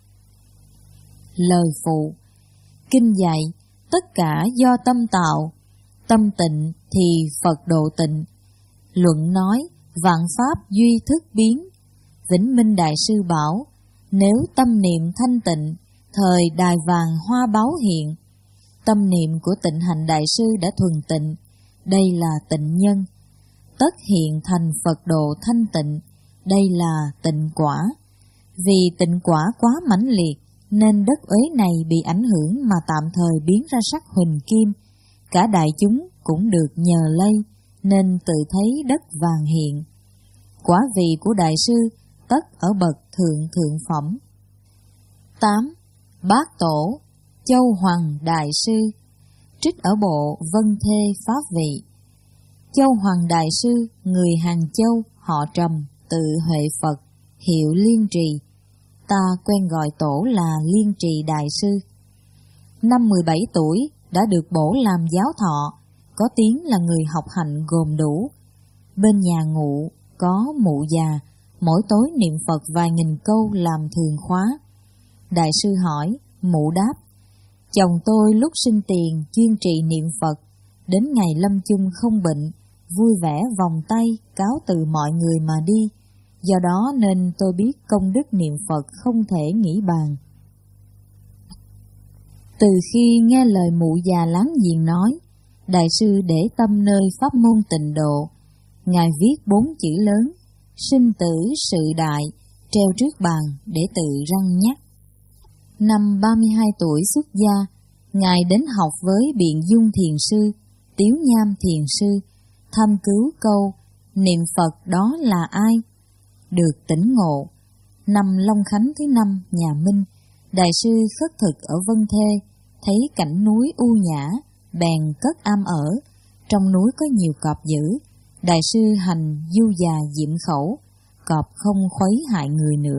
Lời phụ. Kinh dạy, tất cả do tâm tạo, tâm tịnh thì Phật độ tịnh. Luận nói, vạn pháp duy thức biến. Vĩnh Minh Đại sư bảo, nếu tâm niệm thanh tịnh, thời đài vàng hoa báu hiện. Tâm niệm của Tịnh Hạnh Đại sư đã thuần tịnh, đây là tịnh nhân. Tất hiện thành Phật độ thanh tịnh, đây là tịnh quả. Vì tịnh quả quá mãnh liệt, nên đất uế này bị ảnh hưởng mà tạm thời biến ra sắc huỳnh kim. Cả đại chúng cũng được nhờ lây, nên tự thấy đất vàng hiện. Quả vị của đại sư tất ở bậc thượng thượng phẩm. tám. Bát Tổ, Châu Hoàng Đại Sư. Trích ở bộ Vân Thê Pháp Vị. Châu Hoàng Đại Sư, người Hàng Châu, họ Trầm, tự Huệ Phật, hiệu Liên Trì. Ta quen gọi tổ là Liên Trì Đại Sư. Năm mười bảy tuổi đã được bổ làm giáo thọ, có tiếng là người học hạnh gồm đủ. Bên nhà ngụ có mụ già, mỗi tối niệm Phật vài nghìn câu làm thường khóa. Đại sư hỏi, mụ đáp: chồng tôi lúc sinh tiền chuyên trì niệm Phật, đến ngày lâm chung không bệnh, vui vẻ vòng tay cáo từ mọi người mà đi. Do đó nên tôi biết công đức niệm Phật không thể nghĩ bàn. Từ khi nghe lời mụ già láng giềng nói, đại sư để tâm nơi pháp môn tịnh độ. Ngài viết bốn chữ lớn: sinh tử sự đại, treo trước bàn để tự răng nhắc. Năm ba mươi hai tuổi xuất gia, Ngài đến học với Biện Dung Thiền Sư, Tiếu Nham Thiền Sư, thăm cứu câu niệm Phật đó là ai? Được tỉnh ngộ. Năm Long Khánh thứ năm nhà Minh, đại sư khất thực ở Vân Thê, thấy cảnh núi u nhã, bèn cất am ở. Trong núi có nhiều cọp dữ, đại sư hành du già diệm khẩu, cọp không khuấy hại người nữa.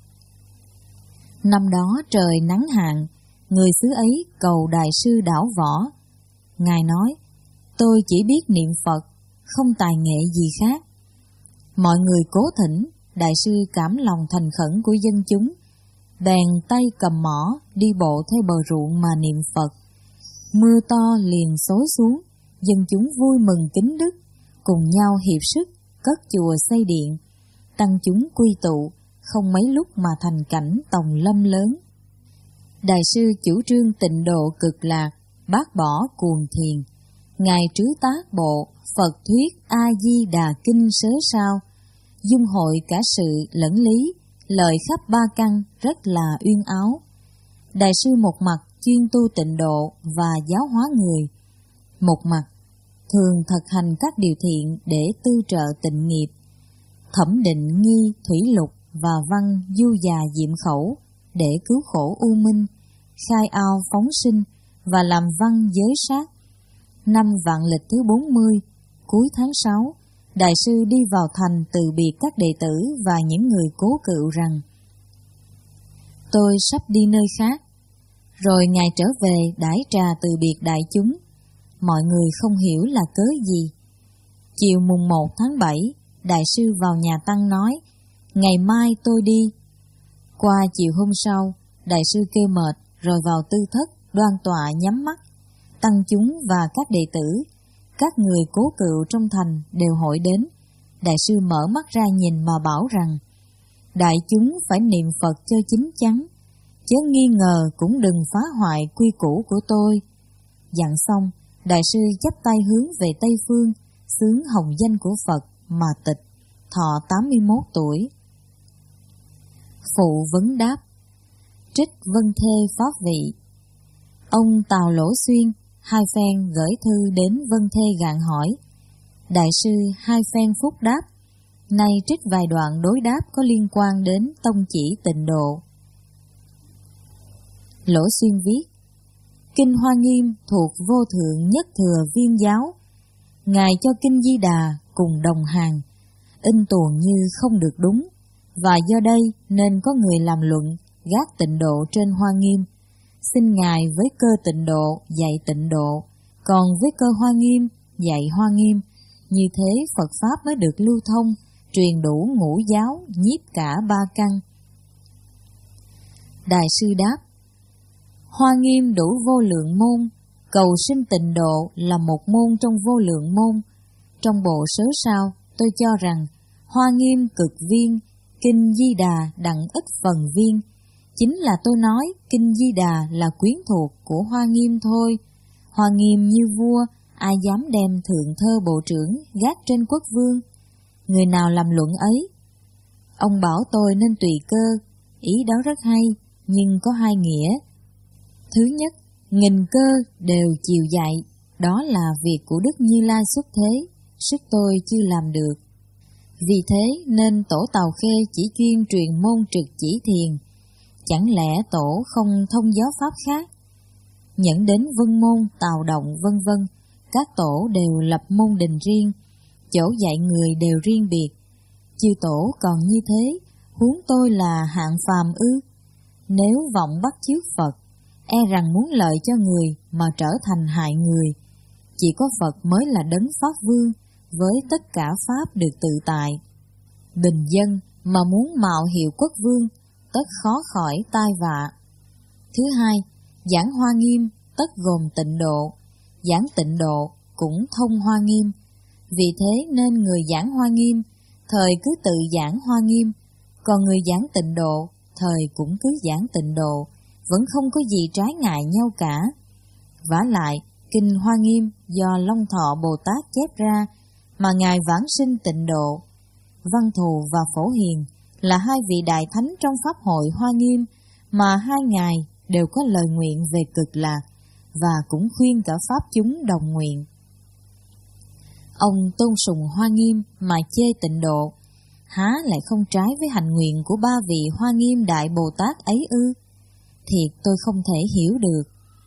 Năm đó trời nắng hạn, người xứ ấy cầu đại sư đảo võ. Ngài nói, tôi chỉ biết niệm Phật, không tài nghệ gì khác. Mọi người cố thỉnh, đại sư cảm lòng thành khẩn của dân chúng, bèn tay cầm mõ đi bộ theo bờ ruộng mà niệm Phật. Mưa to liền xối xuống, dân chúng vui mừng kính đức, cùng nhau hiệp sức cất chùa xây điện, tăng chúng quy tụ, không mấy lúc mà thành cảnh tòng lâm lớn. Đại sư chủ trương tịnh độ cực lạc, bác bỏ cuồng thiền. Ngài trứ tác bộ Phật thuyết A Di Đà Kinh sớ sao, dung hội cả sự lẫn lý, lời khắp ba căn rất là uyên áo. Đại sư một mặt chuyên tu tịnh độ và giáo hóa người, một mặt thường thực hành các điều thiện để tư trợ tịnh nghiệp, thẩm định nghi thủy lục và văn du già diệm khẩu để cứu khổ u minh, khai ao phóng sinh và làm văn giới sát. Năm vạn lịch thứ bốn mươi, cuối tháng sáu, đại sư đi vào thành từ biệt các đệ tử và những người cố cựu rằng: tôi sắp đi nơi khác. Rồi Ngài trở về đãi trà từ biệt đại chúng. Mọi người không hiểu là cớ gì. Chiều mùng một tháng bảy, đại sư vào nhà tăng nói: ngày mai tôi đi. Qua chiều hôm sau, đại sư kêu mệt rồi vào tư thất đoan tọa nhắm mắt. Tăng chúng và các đệ tử, các người cố cựu trong thành đều hội đến. Đại sư mở mắt ra nhìn mà bảo rằng: đại chúng phải niệm Phật cho chín chắn, chớ nghi ngờ cũng đừng phá hoại quy củ của tôi. Dặn xong, đại sư chắp tay hướng về Tây Phương, xướng hồng danh của Phật mà tịch, thọ tám mươi mốt tuổi. Phụ vấn đáp. Trích Vân Thê Pháp Vị. Ông Tào Lỗ Xuyên hai phen gửi thư đến Vân Thê gạn hỏi. Đại sư hai phen phúc đáp. Nay trích vài đoạn đối đáp có liên quan đến tông chỉ tịnh độ. Lỗ Xuyên viết: Kinh Hoa Nghiêm thuộc vô thượng nhất thừa Viên giáo. Ngài cho Kinh Di Đà cùng đồng hàng, in tuồng như không được đúng, và do đây nên có người làm luận gác tịnh độ trên Hoa Nghiêm. Xin Ngài với cơ tịnh độ dạy tịnh độ, còn với cơ Hoa Nghiêm dạy Hoa Nghiêm. Như thế Phật Pháp mới được lưu thông, truyền đủ ngũ giáo, nhiếp cả ba căn. Đại sư đáp: Hoa Nghiêm đủ vô lượng môn, cầu sinh tịnh độ là một môn trong vô lượng môn. Trong bộ sớ sao, tôi cho rằng Hoa Nghiêm cực viên, Kinh Di Đà đặng ít phần viên. Chính là tôi nói Kinh Di Đà là quyến thuộc của Hoa Nghiêm thôi. Hoa Nghiêm như vua, ai dám đem thượng thơ bộ trưởng gác trên quốc vương? Người nào làm luận ấy? Ông bảo tôi nên tùy cơ, ý đó rất hay, nhưng có hai nghĩa. Thứ nhất, nghìn cơ đều chiều dạy, đó là việc của Đức Như Lai xuất thế, sức tôi chưa làm được. Vì thế nên tổ Tàu Khê chỉ chuyên truyền môn trực chỉ thiền, chẳng lẽ tổ không thông giáo pháp khác? Nhẫn đến Vân Môn, Tào Động vân vân, các tổ đều lập môn đình riêng, chỗ dạy người đều riêng biệt. Chư tổ còn như thế, huống tôi là hạng phàm ư? Nếu vọng bắt chước Phật, e rằng muốn lợi cho người mà trở thành hại người. Chỉ có Phật mới là đấng Pháp Vương, với tất cả Pháp được tự tại. Bình dân mà muốn mạo hiệu quốc vương, tất khó khỏi tai vạ. Thứ hai, giảng Hoa Nghiêm tất gồm tịnh độ, giảng tịnh độ cũng thông Hoa Nghiêm. Vì thế nên người giảng Hoa Nghiêm, thời cứ tự giảng Hoa Nghiêm, còn người giảng tịnh độ, thời cũng cứ giảng tịnh độ, vẫn không có gì trái ngại nhau cả. Vả lại, Kinh Hoa Nghiêm do Long Thọ Bồ Tát chép ra, mà Ngài vãng sinh tịnh độ. Văn Thù và Phổ Hiền là hai vị đại thánh trong Pháp hội Hoa Nghiêm, mà hai ngài đều có lời nguyện về cực lạc, và cũng khuyên cả Pháp chúng đồng nguyện. Ông tôn sùng Hoa Nghiêm mà chê tịnh độ, há lại không trái với hành nguyện của ba vị Hoa Nghiêm Đại Bồ Tát ấy ư? Thiệt tôi không thể hiểu được.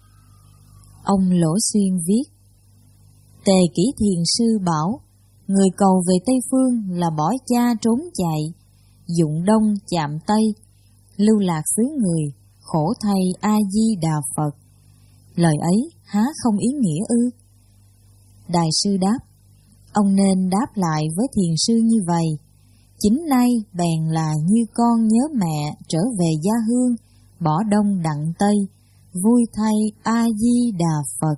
Ông Lỗ Xuyên viết: Tề Kỷ Thiền Sư bảo, người cầu về Tây Phương là bỏ cha trốn chạy, dụng đông chạm Tây, lưu lạc xứ người, khổ thay A-di-đà Phật. Lời ấy há không ý nghĩa ư? Đại sư đáp: ông nên đáp lại với thiền sư như vậy: chính nay bèn là như con nhớ mẹ trở về gia hương, bỏ đông đặng Tây, vui thay A-di-đà Phật.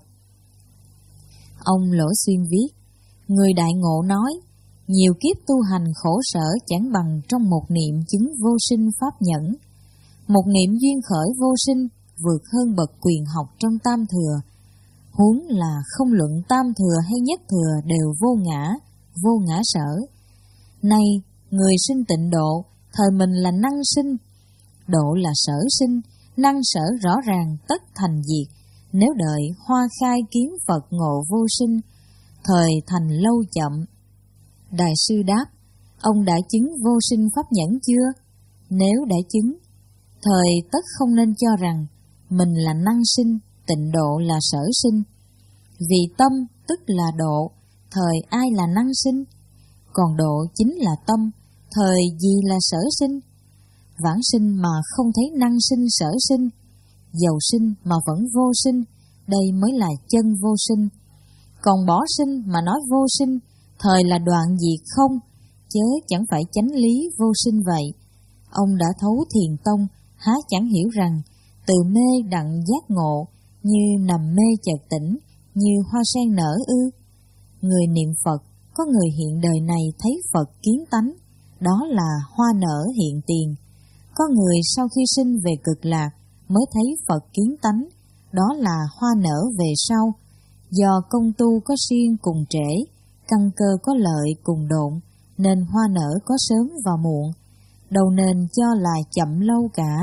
Ông Lỗ Xuyên viết: người đại ngộ nói, nhiều kiếp tu hành khổ sở chẳng bằng trong một niệm chứng vô sinh pháp nhẫn. Một niệm duyên khởi vô sinh vượt hơn bậc quyền học trong tam thừa. Huống là không luận tam thừa hay nhất thừa đều vô ngã, vô ngã sở. Nay, người sinh tịnh độ, thời mình là năng sinh. Độ là sở sinh, năng sở rõ ràng tất thành diệt. Nếu đợi hoa khai kiến Phật ngộ vô sinh, thời thành lâu chậm. Đại sư đáp: ông đã chứng vô sinh pháp nhẫn chưa? Nếu đã chứng, thời tất không nên cho rằng mình là năng sinh, tịnh độ là sở sinh. Vì tâm tức là độ, thời ai là năng sinh? Còn độ chính là tâm, thời gì là sở sinh? Vãng sinh mà không thấy năng sinh sở sinh, giàu sinh mà vẫn vô sinh, đây mới là chân vô sinh. Còn bỏ sinh mà nói vô sinh, thời là đoạn diệt không, chớ chẳng phải chánh lý vô sinh vậy. Ông đã thấu thiền tông, há chẳng hiểu rằng từ mê đặng giác ngộ, như nằm mê chợt tỉnh, như hoa sen nở ư? Người niệm Phật, có người hiện đời này thấy Phật kiến tánh, đó là hoa nở hiện tiền. Có người sau khi sinh về cực lạc mới thấy Phật kiến tánh, đó là hoa nở về sau. Do công tu có siêng cùng trễ, căn cơ có lợi cùng độn, nên hoa nở có sớm và muộn, đâu nên cho là chậm lâu cả.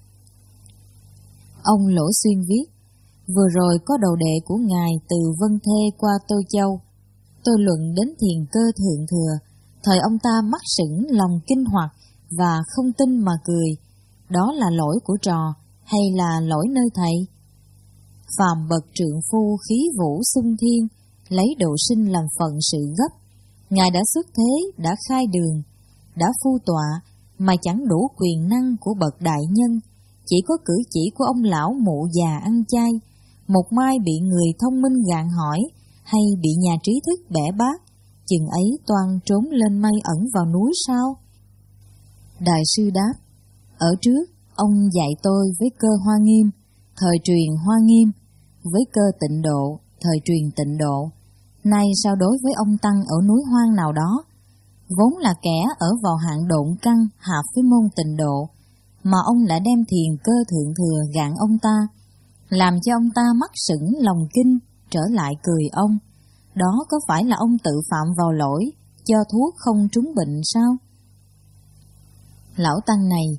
Ông Lỗ Xuyên viết: vừa rồi có đầu đệ của Ngài từ Vân Thê qua Tô Châu. Tôi luận đến thiền cơ thượng thừa, thời ông ta mắt sững lòng kinh hoặc và không tin mà cười. Đó là lỗi của trò hay là lỗi nơi thầy? Phàm bậc trượng phu khí vũ xung thiên, lấy độ sinh làm phận sự gấp. Ngài đã xuất thế, đã khai đường, đã phu tọa, mà chẳng đủ quyền năng của bậc đại nhân. Chỉ có cử chỉ của ông lão mụ già ăn chay, một mai bị người thông minh gạn hỏi, hay bị nhà trí thức bẻ bác, chừng ấy toan trốn lên mây ẩn vào núi sao? Đại sư đáp: ở trước, ông dạy tôi với cơ Hoa Nghiêm, thời truyền Hoa Nghiêm, với cơ tịnh độ, thời truyền tịnh độ. Nay sao đối với ông Tăng ở núi hoang nào đó, vốn là kẻ ở vào hạng độn căn hợp với môn tịnh độ, mà ông lại đem thiền cơ thượng thừa gạn ông ta, làm cho ông ta mắt sững lòng kinh, trở lại cười ông. Đó có phải là ông tự phạm vào lỗi, cho thuốc không trúng bệnh sao? Lão Tăng này,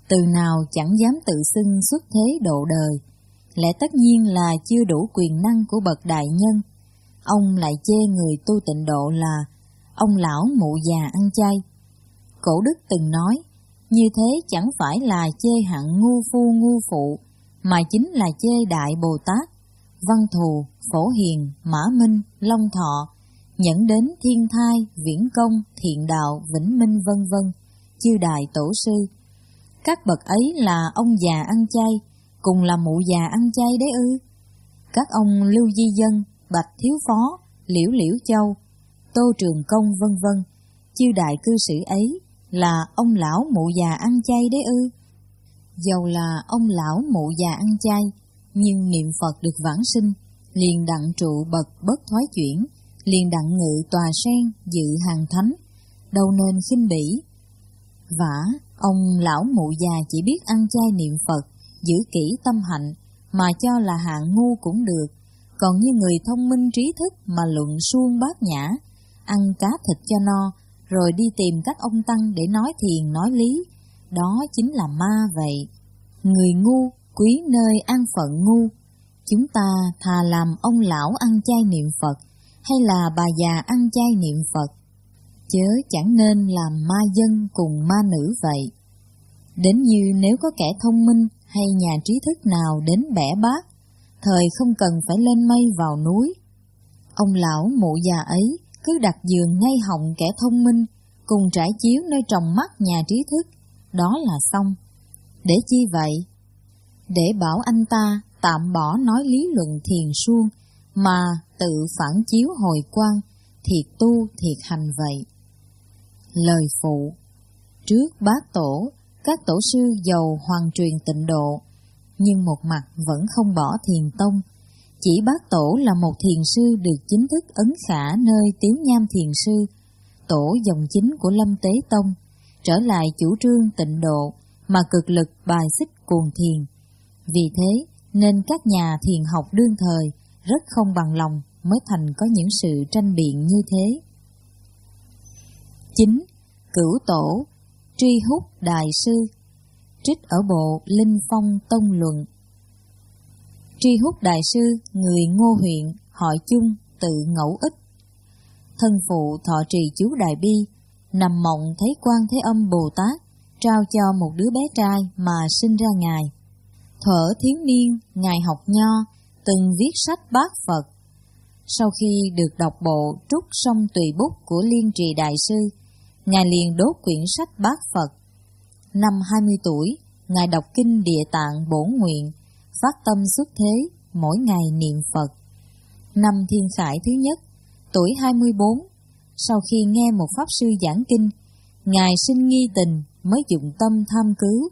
từ nào chẳng dám tự xưng xuất thế độ đời. Lẽ tất nhiên là chưa đủ quyền năng của bậc đại nhân. Ông lại chê người tu tịnh độ là ông lão mụ già ăn chay. Cổ đức từng nói, như thế chẳng phải là chê hạng ngu phu ngu phụ, mà chính là chê Đại Bồ Tát, Văn Thù, Phổ Hiền, Mã Minh, Long Thọ, nhẫn đến Thiên Thai, Viễn Công, Thiện Đạo, Vĩnh Minh vân vân, chư Đại Tổ sư. Các bậc ấy là ông già ăn chay, cùng là mụ già ăn chay đấy ư? Các ông Lưu Di Dân, Bạch Thiếu Phó, Liễu Liễu Châu, Tô Trường Công vân vân, chư đại cư sĩ ấy là ông lão mụ già ăn chay đấy ư? Dầu là ông lão mụ già ăn chay, nhưng niệm Phật được vãng sinh, liền đặng trụ bậc bất thoái chuyển, liền đặng ngự tòa sen dự hàng thánh, đâu nên khinh bỉ. Vả, ông lão mụ già chỉ biết ăn chay niệm Phật, giữ kỹ tâm hạnh, mà cho là hạng ngu cũng được. Còn như người thông minh trí thức mà luận suông bát nhã, ăn cá thịt cho no, rồi đi tìm các ông tăng để nói thiền nói lý, đó chính là ma vậy. Người ngu quý nơi an phận ngu. Chúng ta thà làm ông lão ăn chay niệm Phật, hay là bà già ăn chay niệm Phật, chớ chẳng nên làm ma dân cùng ma nữ vậy. Đến như nếu có kẻ thông minh hay nhà trí thức nào đến bẻ bát, thời không cần phải lên mây vào núi. Ông lão mụ già ấy cứ đặt giường ngay họng kẻ thông minh, cùng trải chiếu nơi tròng mắt nhà trí thức, đó là xong. Để chi vậy? Để bảo anh ta tạm bỏ nói lý luận thiền suông, mà tự phản chiếu hồi quan, thiệt tu thiệt hành vậy. Lời phụ. Trước bát tổ, các tổ sư giàu hoàn truyền tịnh độ, nhưng một mặt vẫn không bỏ thiền tông. Chỉ bát tổ là một thiền sư được chính thức ấn khả nơi Tiếu Nham thiền sư, tổ dòng chính của Lâm Tế Tông, trở lại chủ trương tịnh độ mà cực lực bài xích cuồng thiền. Vì thế nên các nhà thiền học đương thời rất không bằng lòng, mới thành có những sự tranh biện như thế. Chín. Cửu tổ Tri Húc Đại Sư. Trích ở bộ Linh Phong Tông Luận. Tri Húc Đại Sư, người Ngô huyện, họ Chung, tự Ngẫu Ích. Thân phụ thọ trì chú Đại Bi, nằm mộng thấy Quan Thế Âm Bồ Tát trao cho một đứa bé trai mà sinh ra Ngài. Thuở thiếu niên, Ngài học nho, từng viết sách bát Phật. Sau khi được đọc bộ Trúc Sông Tùy Bút của Liên Trì Đại Sư, Ngài liền đốt quyển sách bát Phật. Năm hai mươi tuổi, Ngài đọc kinh Địa Tạng Bổn Nguyện, phát tâm xuất thế, mỗi ngày niệm Phật. Năm Thiên Khải thứ nhất, tuổi hai mươi bốn, sau khi nghe một pháp sư giảng kinh, Ngài sinh nghi tình mới dụng tâm tham cứu.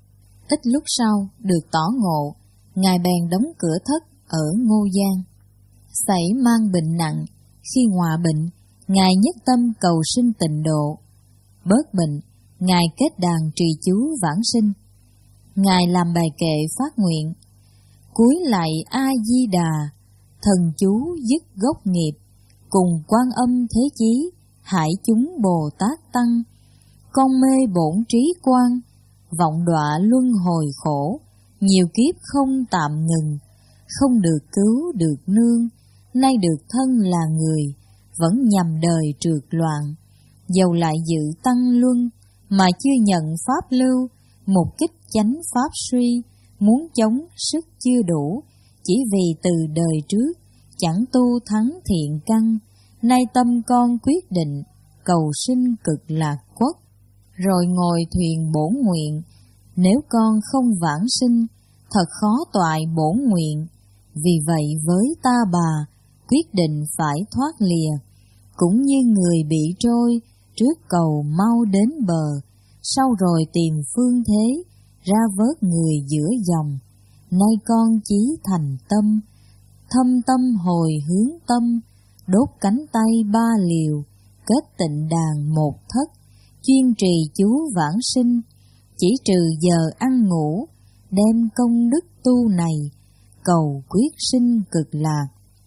Ít lúc sau được tỏ ngộ, Ngài bèn đóng cửa thất ở Ngô Giang. Xảy mang bệnh nặng, khi ngọa bệnh, Ngài nhất tâm cầu sinh tịnh độ. Bớt bệnh, Ngài kết đàn trì chú vãng sinh. Ngài làm bài kệ phát nguyện: cúi lạy A Di Đà, thần chú dứt gốc nghiệp, cùng Quan Âm Thế Chí, hải chúng Bồ Tát tăng. Con mê bổn trí quan, vọng đọa luân hồi khổ, nhiều kiếp không tạm ngừng, không được cứu được nương, nay được thân là người, vẫn nhằm đời trượt loạn. Dầu lại dự tăng luân, mà chưa nhận pháp lưu, một kích chánh pháp suy, muốn chống sức chưa đủ, chỉ vì từ đời trước chẳng tu thắng thiện căn, nay tâm con quyết định cầu sinh cực lạc quốc, rồi ngồi thuyền bổn nguyện. Nếu con không vãng sinh, thật khó toại bổn nguyện. Vì vậy với ta bà, quyết định phải thoát lìa, cũng như người bị trôi, trước cầu mau đến bờ, sau rồi tìm phương thế, ra vớt người giữa dòng. Nay con chí thành tâm, thâm tâm hồi hướng tâm, đốt cánh tay ba liều, kết tịnh đàn một thất, chuyên trì chú vãng sinh, chỉ trừ giờ ăn ngủ, đem công đức tu này, cầu quyết sinh cực lạc.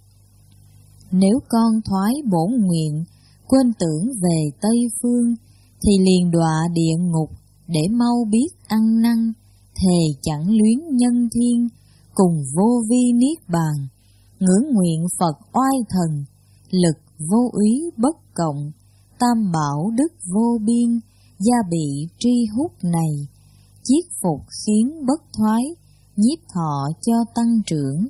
Nếu con thoái bổn nguyện, quên tưởng về Tây Phương, thì liền đọa địa ngục, để mau biết ăn năn, thề chẳng luyến nhân thiên, cùng vô vi niết bàn, ngưỡng nguyện Phật oai thần, lực vô úy bất cộng, tam bảo đức vô biên, gia bị tri hút này, chiết phục khiến bất thoái, nhiếp thọ cho tăng trưởng.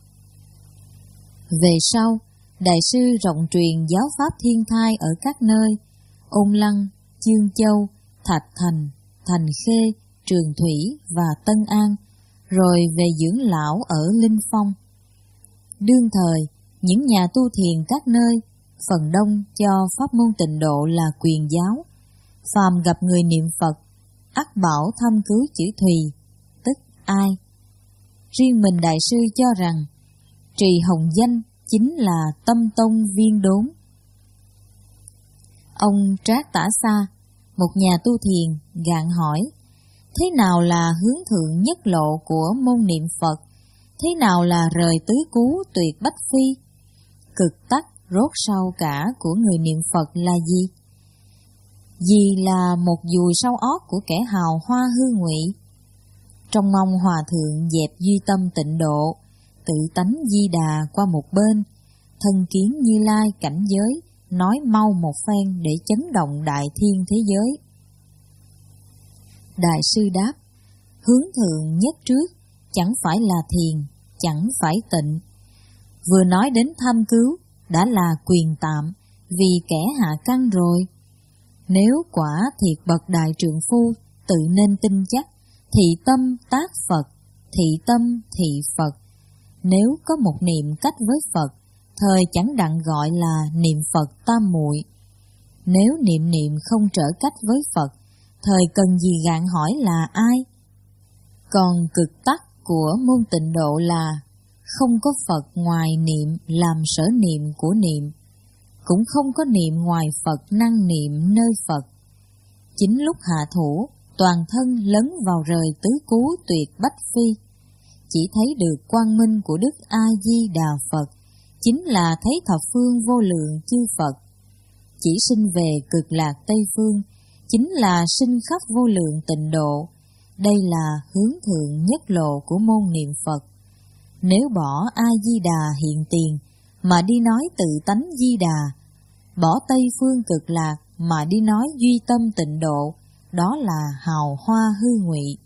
Về sau, Đại sư rộng truyền giáo pháp thiên thai ở các nơi, Ôn Lăng, Chương Châu, Thạch Thành, Thành Khê, Trường Thủy và Tân An, rồi về dưỡng lão ở Linh Phong. Đương thời, những nhà tu thiền các nơi, phần đông cho pháp môn tịnh độ là quyền giáo, phàm gặp người niệm Phật, ắt bảo thăm cứu chữ Thùy, tức ai. Riêng mình Đại sư cho rằng, trì hồng danh chính là tâm tông viên đốn. Ông Trác Tả Xa, một nhà tu thiền, gạn hỏi, thế nào là hướng thượng nhất lộ của môn niệm Phật? Thế nào là rời tứ cú tuyệt bách phi? Cực tắc rốt sau cả của người niệm Phật là gì? Gì là một dùi sau ót của kẻ hào hoa hư ngụy? Trong mong hòa thượng dẹp duy tâm tịnh độ, tự tánh Di Đà qua một bên, thân kiến Như Lai cảnh giới, nói mau một phen để chấn động đại thiên thế giới. Đại sư đáp, hướng thượng nhất trước chẳng phải là thiền, chẳng phải tịnh. Vừa nói đến tham cứu đã là quyền tạm, vì kẻ hạ căn rồi. Nếu quả thiệt bậc đại trượng phu tự nên tin chắc, thị tâm tác Phật, thị tâm thị Phật. Nếu có một niệm cách với Phật, thời chẳng đặng gọi là niệm Phật tam muội. Nếu niệm niệm không trở cách với Phật, thời cần gì gạn hỏi là ai? Còn cực tắc của môn tịnh độ là không có Phật ngoài niệm làm sở niệm của niệm, cũng không có niệm ngoài Phật năng niệm nơi Phật. Chính lúc hạ thủ, toàn thân lấn vào rời tứ cú tuyệt bách phi, chỉ thấy được quang minh của Đức A-di-đà Phật, chính là thấy thập phương vô lượng chư Phật. Chỉ sinh về cực lạc Tây Phương, chính là sinh khắp vô lượng tịnh độ. Đây là hướng thượng nhất lộ của môn niệm Phật. Nếu bỏ A-di-đà hiện tiền mà đi nói tự tánh Di Đà, bỏ Tây Phương cực lạc mà đi nói duy tâm tịnh độ, đó là hào hoa hư ngụy.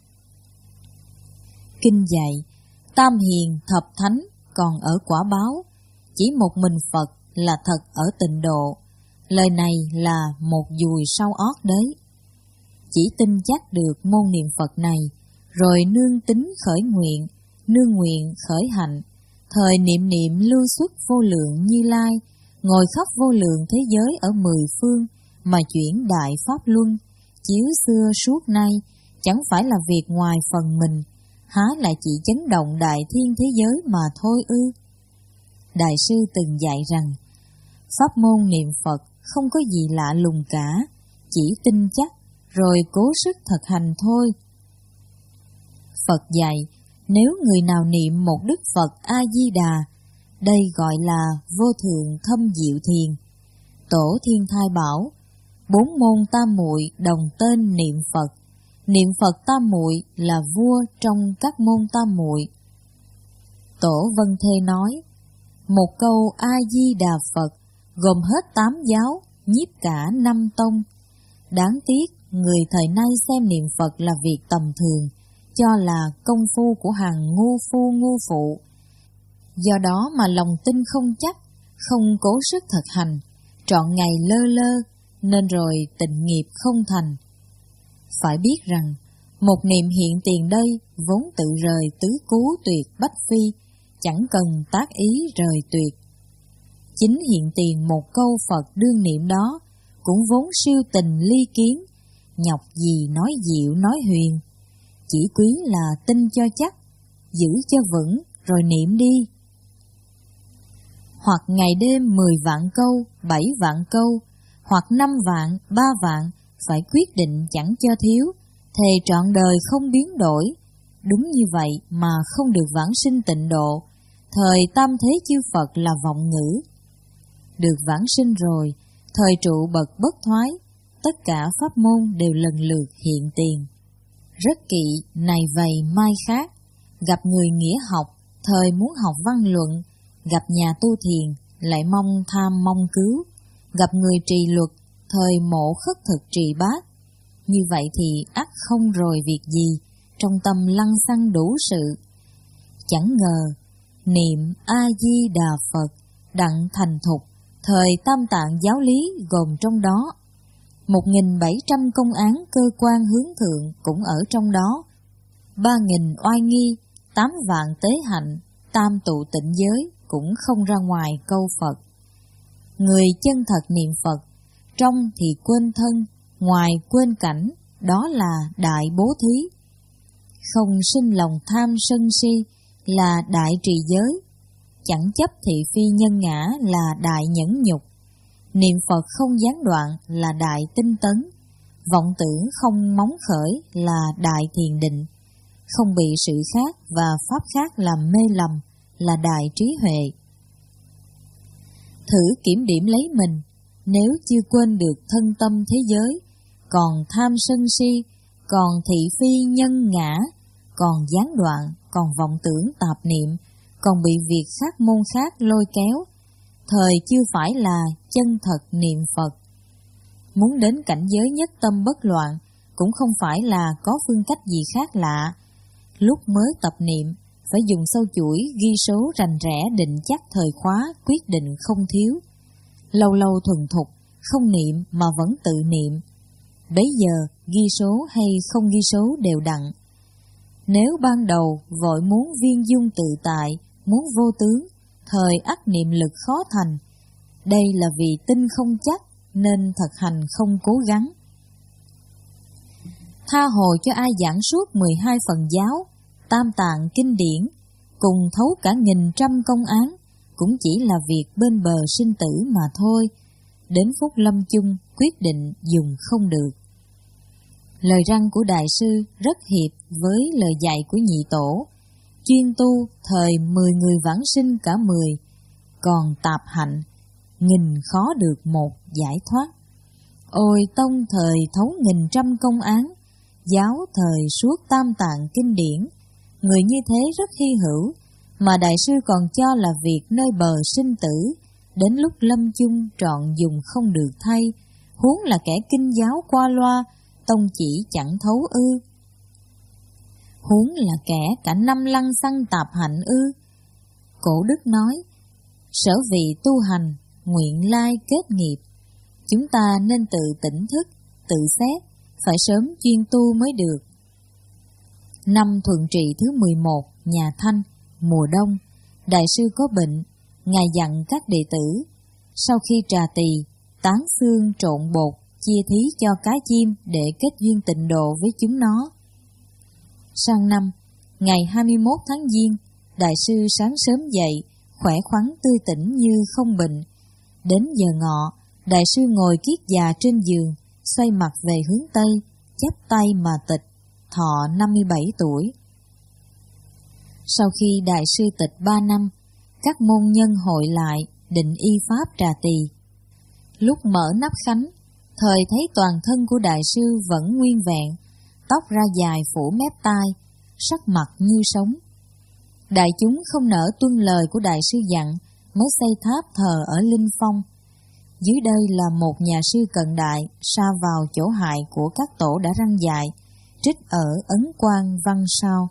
Kinh dạy, tam hiền thập thánh còn ở quả báo, chỉ một mình Phật là thật ở tịnh độ. Lời này là một dùi sau ót đấy. Chỉ tin chắc được môn niệm Phật này, rồi nương tính khởi nguyện, nương nguyện khởi hạnh, thời niệm niệm lưu xuất vô lượng Như Lai, ngồi khắp vô lượng thế giới ở mười phương, mà chuyển đại pháp luân, chiếu xưa suốt nay, chẳng phải là việc ngoài phần mình, há lại chỉ chấn động đại thiên thế giới mà thôi ư? Đại sư từng dạy rằng, pháp môn niệm Phật không có gì lạ lùng cả, chỉ tin chắc, rồi cố sức thực hành thôi. Phật dạy, nếu người nào niệm một Đức Phật A-di-đà, đây gọi là vô thượng thâm diệu thiền. Tổ Thiên Thai bảo, bốn môn tam muội đồng tên niệm Phật, niệm Phật tam muội là vua trong các môn tam muội. Tổ Vân Thê nói, một câu A-di-đà Phật gồm hết tám giáo, nhiếp cả năm tông. Đáng tiếc, người thời nay xem niệm Phật là việc tầm thường, cho là công phu của hàng ngu phu ngu phụ. Do đó mà lòng tin không chắc, không cố sức thực hành, trọn ngày lơ lơ, nên rồi tịnh nghiệp không thành. Phải biết rằng, một niệm hiện tiền đây vốn tự rời tứ cú tuyệt bách phi, chẳng cần tác ý rời tuyệt. Chính hiện tiền một câu Phật đương niệm đó, cũng vốn siêu tình ly kiến, nhọc gì nói diệu nói huyền. Chỉ quý là tin cho chắc, giữ cho vững, rồi niệm đi. Hoặc ngày đêm mười vạn câu, bảy vạn câu, hoặc năm vạn, ba vạn, phải quyết định chẳng cho thiếu, thề trọn đời không biến đổi. Đúng như vậy mà không được vãng sinh tịnh độ, thời tam thế chư Phật là vọng ngữ. Được vãng sinh rồi, thời trụ bậc bất thoái, tất cả pháp môn đều lần lượt hiện tiền. Rất kỵ này vầy mai khác, gặp người nghĩa học, thời muốn học văn luận, gặp nhà tu thiền, lại mong tham mong cứu, gặp người trì luật, thời mộ khất thực trì bát. Như vậy thì ắt không rồi việc gì, trong tâm lăng xăng đủ sự. Chẳng ngờ, niệm A-di-đà Phật, đặng thành thục, thời tam tạng giáo lý gồm trong đó. Một nghìn bảy trăm công án cơ quan hướng thượng cũng ở trong đó. Ba nghìn oai nghi, tám vạn tế hạnh, tam tụ tịnh giới cũng không ra ngoài câu Phật. Người chân thật niệm Phật, trong thì quên thân, ngoài quên cảnh, đó là đại bố thí. Không sinh lòng tham sân si là đại trì giới, chẳng chấp thị phi nhân ngã là đại nhẫn nhục. Niệm Phật không gián đoạn là đại tinh tấn, vọng tưởng không móng khởi là đại thiền định, không bị sự khác và pháp khác làm mê lầm là đại trí huệ. Thử kiểm điểm lấy mình, nếu chưa quên được thân tâm thế giới, còn tham sân si, còn thị phi nhân ngã, còn gián đoạn, còn vọng tưởng tạp niệm, còn bị việc khác môn khác lôi kéo, thời chưa phải là chân thật niệm Phật. Muốn đến cảnh giới nhất tâm bất loạn cũng không phải là có phương cách gì khác lạ. Lúc mới tập niệm phải dùng sâu chuỗi ghi số rành rẽ định chắc thời khóa quyết định không thiếu. Lâu lâu thuần thục, không niệm mà vẫn tự niệm. Bấy giờ ghi số hay không ghi số đều đặn. Nếu ban đầu vội muốn viên dung tự tại, muốn vô tướng, thời ắt niệm lực khó thành. Đây là vì tin không chắc nên thực hành không cố gắng. Tha hồ cho ai giảng suốt mười hai phần giáo, tam tạng kinh điển, cùng thấu cả nghìn trăm công án, cũng chỉ là việc bên bờ sinh tử mà thôi. Đến phút lâm chung quyết định dùng không được. Lời răn của Đại sư rất hiệp với lời dạy của Nhị Tổ. Chuyên tu thời mười người vãng sinh cả mười, còn tạp hạnh nghìn khó được một giải thoát. Ôi tông thời thấu nghìn trăm công án, giáo thời suốt tam tạng kinh điển. Người như thế rất hy hữu, mà Đại sư còn cho là việc nơi bờ sinh tử, đến lúc lâm chung trọn dùng không được thay, huống là kẻ kinh giáo qua loa, tông chỉ chẳng thấu ư. Huống là kẻ cả năm lăng xăng tạp hạnh ư. Cổ đức nói, sở vị tu hành, nguyện lai kết nghiệp. Chúng ta nên tự tỉnh thức, tự xét, phải sớm chuyên tu mới được. Năm Thuận Trị thứ mười một, nhà Thanh, mùa đông, Đại sư có bệnh, Ngài dặn các đệ tử, sau khi trà tỳ, tán xương trộn bột, chia thí cho cá chim để kết duyên tịnh độ với chúng nó. Sang năm, ngày hai mươi mốt tháng Giêng, Đại sư sáng sớm dậy, khỏe khoắn tươi tỉnh như không bệnh. Đến giờ ngọ, Đại sư ngồi kiết già trên giường, xoay mặt về hướng Tây, chắp tay mà tịch, thọ năm mươi bảy tuổi. Sau khi Đại sư tịch ba năm, các môn nhân hội lại định y pháp trà tỳ. Lúc mở nắp khánh, thời thấy toàn thân của Đại sư vẫn nguyên vẹn, tóc ra dài phủ mép tai, sắc mặt như sống. Đại chúng không nỡ tuân lời của Đại sư dặn, mới xây tháp thờ ở Linh Phong. Dưới đây là một nhà sư cận đại sa vào chỗ hại của các tổ đã răng dạy, trích ở Ấn Quang văn sau.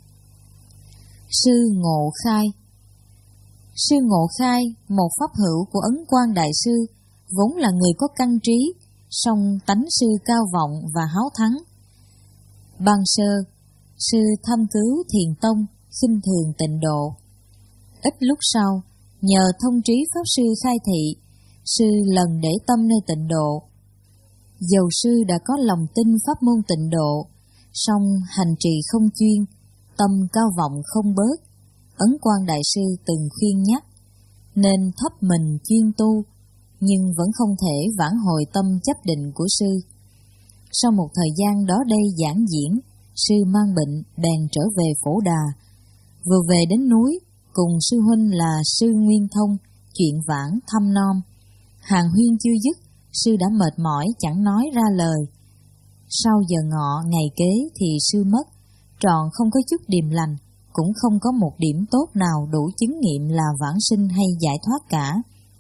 Sư Ngộ Khai. Sư Ngộ Khai, một pháp hữu của Ấn Quang Đại sư, vốn là người có căn trí, song tánh sư cao vọng và háo thắng. Ban sơ, sư thâm cứu thiền tông, khinh thường tịnh độ. Ít lúc sau, nhờ thông trí pháp sư khai thị, sư lần để tâm nơi tịnh độ. Dầu sư đã có lòng tin pháp môn tịnh độ, song hành trì không chuyên, tâm cao vọng không bớt. Ấn Quang Đại sư từng khuyên nhắc, nên thấp mình chuyên tu, nhưng vẫn không thể vãn hồi tâm chấp định của sư. Sau một thời gian đó đây giảng diễn, sư mang bệnh bèn trở về Phổ Đà. Vừa về đến núi, cùng sư huynh là sư Nguyên Thông, chuyện vãn thăm nom. Hàng huyên chưa dứt, sư đã mệt mỏi chẳng nói ra lời. Sau giờ ngọ ngày kế thì sư mất, trọn không có chút điềm lành, cũng không có một điểm tốt nào đủ chứng nghiệm là vãng sinh hay giải thoát cả.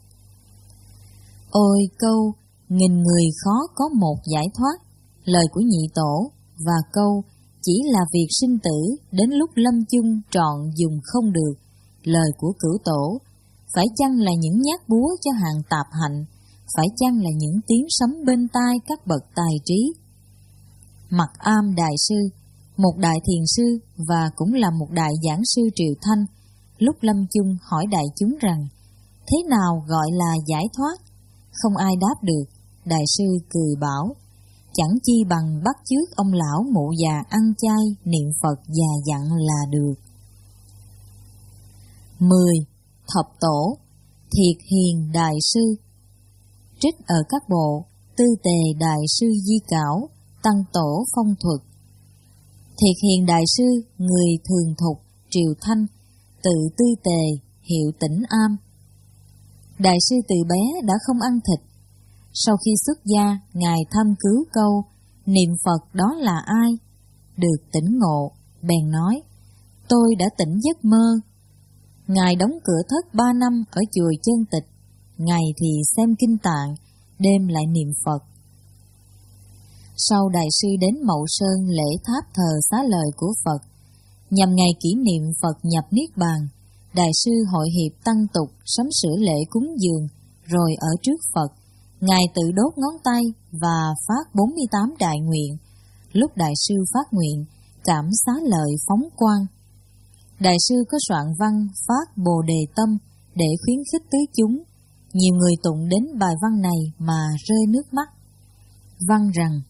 Ôi câu nghìn người khó có một giải thoát, lời của nhị tổ, và câu chỉ là việc sinh tử đến lúc lâm chung trọn dùng không được, lời của cửu tổ, phải chăng là những nhát búa cho hạng tạp hạnh, phải chăng là những tiếng sấm bên tai các bậc tài trí. Mặc Am đại sư, một đại thiền sư và cũng là một đại giảng sư Triều Thanh, lúc lâm chung hỏi đại chúng rằng, thế nào gọi là giải thoát? Không ai đáp được. Đại sư cười bảo, chẳng chi bằng bắt chước ông lão mụ già ăn chay, niệm Phật già dặn là được. mười. Thập tổ, Thiệt Hiền đại sư. Trích ở các bộ Tư Tề đại sư Di Cảo, Tăng Tổ Phong Thuật. Thiệt Hiền đại sư, người thường thục, Triều Thanh, tự Tư Tề, hiệu Tĩnh Am. Đại sư từ bé đã không ăn thịt. Sau khi xuất gia, Ngài thăm cứu câu, niệm Phật đó là ai? Được tỉnh ngộ, bèn nói, tôi đã tỉnh giấc mơ. Ngài đóng cửa thất ba năm ở chùa Chân Tịch, ngày thì xem kinh tạng, đêm lại niệm Phật. Sau đại sư đến Mậu Sơn lễ tháp thờ xá lợi của Phật, nhằm ngày kỷ niệm Phật nhập Niết Bàn, đại sư hội hiệp tăng tục sắm sửa lễ cúng dường, rồi ở trước Phật, Ngài tự đốt ngón tay và phát bốn mươi tám đại nguyện. Lúc đại sư phát nguyện, cảm xá lợi phóng quang. Đại sư có soạn văn phát Bồ Đề Tâm để khuyến khích tứ chúng. Nhiều người tụng đến bài văn này mà rơi nước mắt. Văn rằng,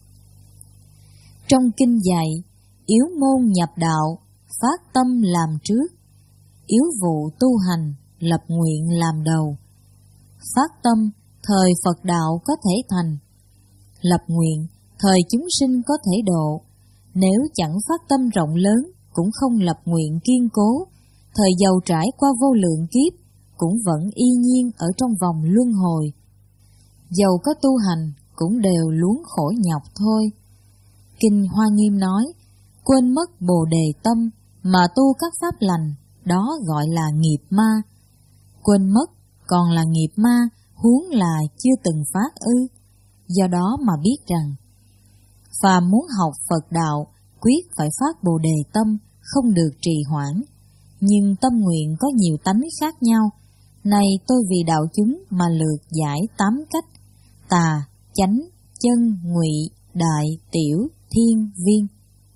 trong kinh dạy, yếu môn nhập đạo, phát tâm làm trước, yếu vụ tu hành, lập nguyện làm đầu. Phát tâm, thời Phật đạo có thể thành. Lập nguyện, thời chúng sinh có thể độ. Nếu chẳng phát tâm rộng lớn, cũng không lập nguyện kiên cố, thời giàu trải qua vô lượng kiếp, cũng vẫn y nhiên ở trong vòng luân hồi. Dầu có tu hành, cũng đều luống khổ nhọc thôi. Kinh Hoa Nghiêm nói, quên mất Bồ Đề Tâm mà tu các pháp lành, đó gọi là nghiệp ma. Quên mất còn là nghiệp ma, huống là chưa từng phát ư. Do đó mà biết rằng, phàm muốn học Phật đạo, quyết phải phát Bồ Đề Tâm, không được trì hoãn. Nhưng tâm nguyện có nhiều tánh khác nhau. Này tôi vì đạo chúng mà lược giải tám cách: tà, chánh, chân, ngụy, đại, tiểu, thiên, viên.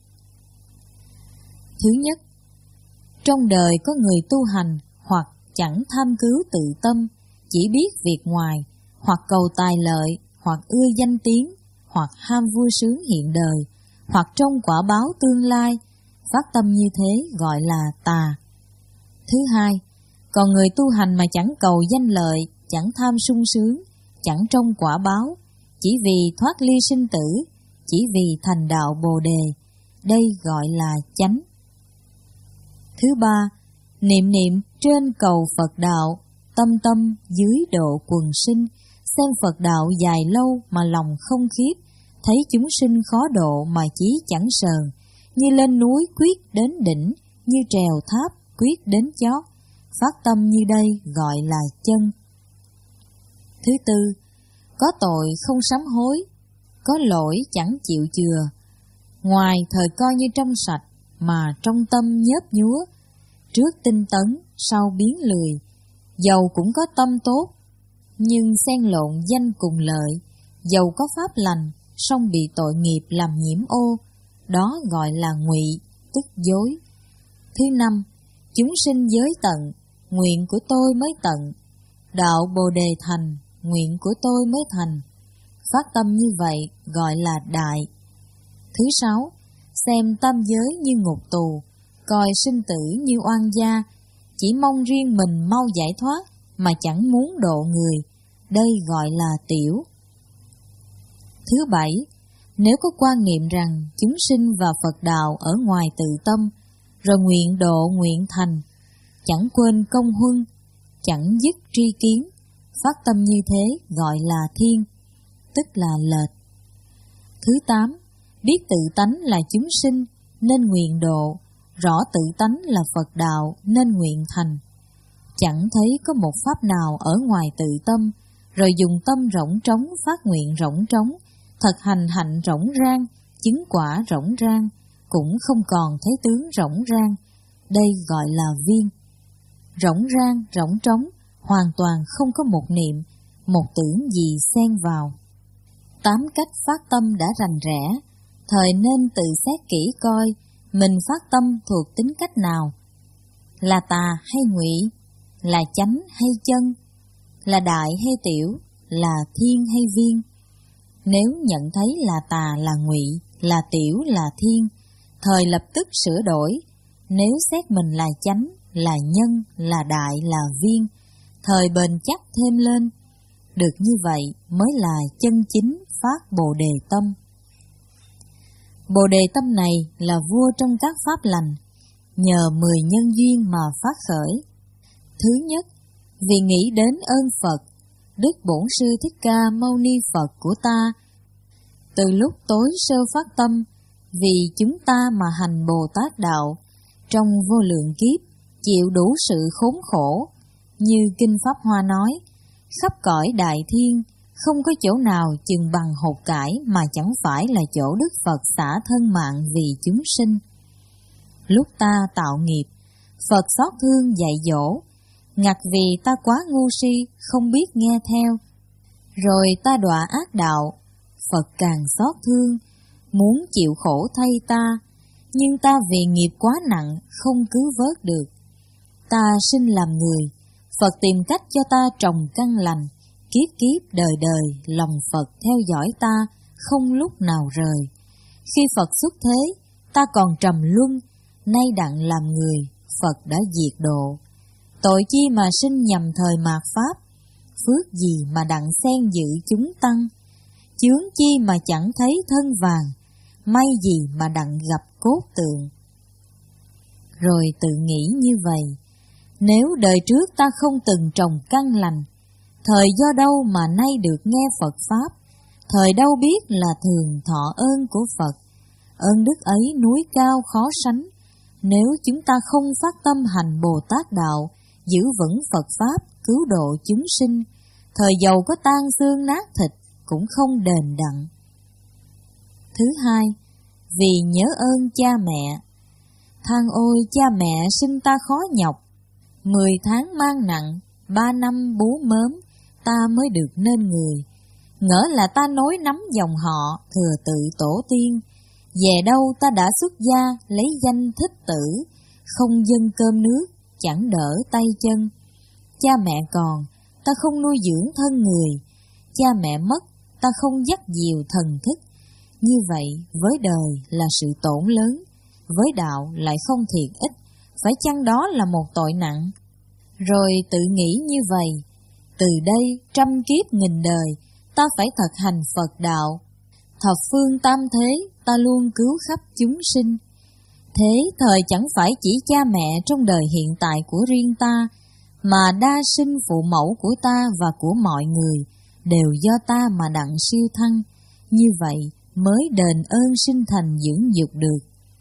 Thứ nhất, trong đời có người tu hành hoặc chẳng tham cứu tự tâm, chỉ biết việc ngoài, hoặc cầu tài lợi, hoặc ưa danh tiếng, hoặc ham vui sướng hiện đời, hoặc trong quả báo tương lai, phát tâm như thế gọi là tà. Thứ hai, còn người tu hành mà chẳng cầu danh lợi, chẳng tham sung sướng, chẳng trông quả báo, chỉ vì thoát ly sinh tử, chỉ vì thành đạo Bồ Đề, đây gọi là chánh. Thứ ba, niệm niệm trên cầu Phật đạo, tâm tâm dưới độ quần sinh, xem Phật đạo dài lâu mà lòng không khiếp, thấy chúng sinh khó độ mà chí chẳng sờn, như lên núi quyết đến đỉnh, như trèo tháp quyết đến chót, phát tâm như đây gọi là chân. Thứ tư, có tội không sám hối, có lỗi chẳng chịu chừa, ngoài thời coi như trong sạch, mà trong tâm nhớp nhúa, trước tinh tấn, sau biến lười, dầu cũng có tâm tốt, nhưng xen lộn danh cùng lợi, dầu có pháp lành, song bị tội nghiệp làm nhiễm ô, đó gọi là ngụy, tức dối. Thứ năm, chúng sinh giới tận, nguyện của tôi mới tận, đạo Bồ Đề thành, nguyện của tôi mới thành, phát tâm như vậy gọi là đại. Thứ sáu, xem tam giới như ngục tù, coi sinh tử như oan gia, chỉ mong riêng mình mau giải thoát mà chẳng muốn độ người, đây gọi là tiểu. Thứ bảy, nếu có quan niệm rằng chúng sinh và Phật đạo ở ngoài tự tâm, rồi nguyện độ nguyện thành, chẳng quên công huân, chẳng dứt tri kiến, phát tâm như thế gọi là thiên. tức là lệch. Thứ tám, biết tự tánh là chúng sinh nên nguyện độ, rõ tự tánh là Phật đạo nên nguyện thành. Chẳng thấy có một pháp nào ở ngoài tự tâm, rồi dùng tâm rỗng trống phát nguyện rỗng trống, thật hành hạnh rỗng rang, chứng quả rỗng rang, cũng không còn thấy tướng rỗng rang. Đây gọi là viên. Rỗng rang, rỗng trống, hoàn toàn không có một niệm, một tưởng gì xen vào. Tám cách phát tâm đã rành rẽ, thời nên tự xét kỹ coi mình phát tâm thuộc tính cách nào. Là tà hay ngụy, là chánh hay chân, là đại hay tiểu, là thiên hay viên. Nếu nhận thấy là tà là ngụy, là tiểu là thiên, thời lập tức sửa đổi. Nếu xét mình là chánh, là nhân, là đại, là viên, thời bền chắc thêm lên. Được như vậy mới là chân chính phát Bồ Đề tâm. Bồ Đề tâm này là vua trong các pháp lành, nhờ mười nhân duyên mà phát khởi. Thứ nhất, vì nghĩ đến ơn Phật, Đức Bổn Sư Thích Ca Mâu Ni Phật của ta, từ lúc tối sơ phát tâm, vì chúng ta mà hành Bồ Tát đạo, trong vô lượng kiếp, chịu đủ sự khốn khổ, như Kinh Pháp Hoa nói, khắp cõi đại thiên, không có chỗ nào chừng bằng hột cải mà chẳng phải là chỗ Đức Phật xả thân mạng vì chúng sinh. Lúc ta tạo nghiệp, Phật xót thương dạy dỗ, ngặt vì ta quá ngu si, không biết nghe theo. Rồi ta đọa ác đạo, Phật càng xót thương, muốn chịu khổ thay ta, nhưng ta vì nghiệp quá nặng, không cứu vớt được. Ta sinh làm người, Phật tìm cách cho ta trồng căn lành, kiếp kiếp đời đời lòng Phật theo dõi ta, không lúc nào rời. Khi Phật xuất thế, ta còn trầm luân, nay đặng làm người, Phật đã diệt độ. Tội chi mà sinh nhầm thời mạt Pháp, phước gì mà đặng xen dự chúng tăng. Chướng chi mà chẳng thấy thân vàng, may gì mà đặng gặp cốt tượng. Rồi tự nghĩ như vậy, nếu đời trước ta không từng trồng căn lành, thời do đâu mà nay được nghe Phật Pháp, thời đâu biết là thường thọ ơn của Phật. Ơn đức ấy núi cao khó sánh, nếu chúng ta không phát tâm hành Bồ Tát đạo, giữ vững Phật Pháp, cứu độ chúng sinh, thời giàu có tan xương nát thịt cũng không đền đặng. Thứ hai, vì nhớ ơn cha mẹ. Than ôi cha mẹ sinh ta khó nhọc, mười tháng mang nặng, ba năm bú mớm, ta mới được nên người. Ngỡ là ta nối nắm dòng họ, thừa tự tổ tiên. Về đâu ta đã xuất gia, lấy danh thích tử, không dâng cơm nước, chẳng đỡ tay chân. Cha mẹ còn, ta không nuôi dưỡng thân người. Cha mẹ mất, ta không dắt dìu thần thức. Như vậy, với đời là sự tổn lớn, với đạo lại không thiệt ích, phải chăng đó là một tội nặng? Rồi tự nghĩ như vậy, từ đây trăm kiếp nghìn đời, ta phải thực hành Phật đạo. Thập phương tam thế, ta luôn cứu khắp chúng sinh. Thế thời chẳng phải chỉ cha mẹ trong đời hiện tại của riêng ta, mà đa sinh phụ mẫu của ta và của mọi người, đều do ta mà đặng siêu thăng. Như vậy mới đền ơn sinh thành dưỡng dục được.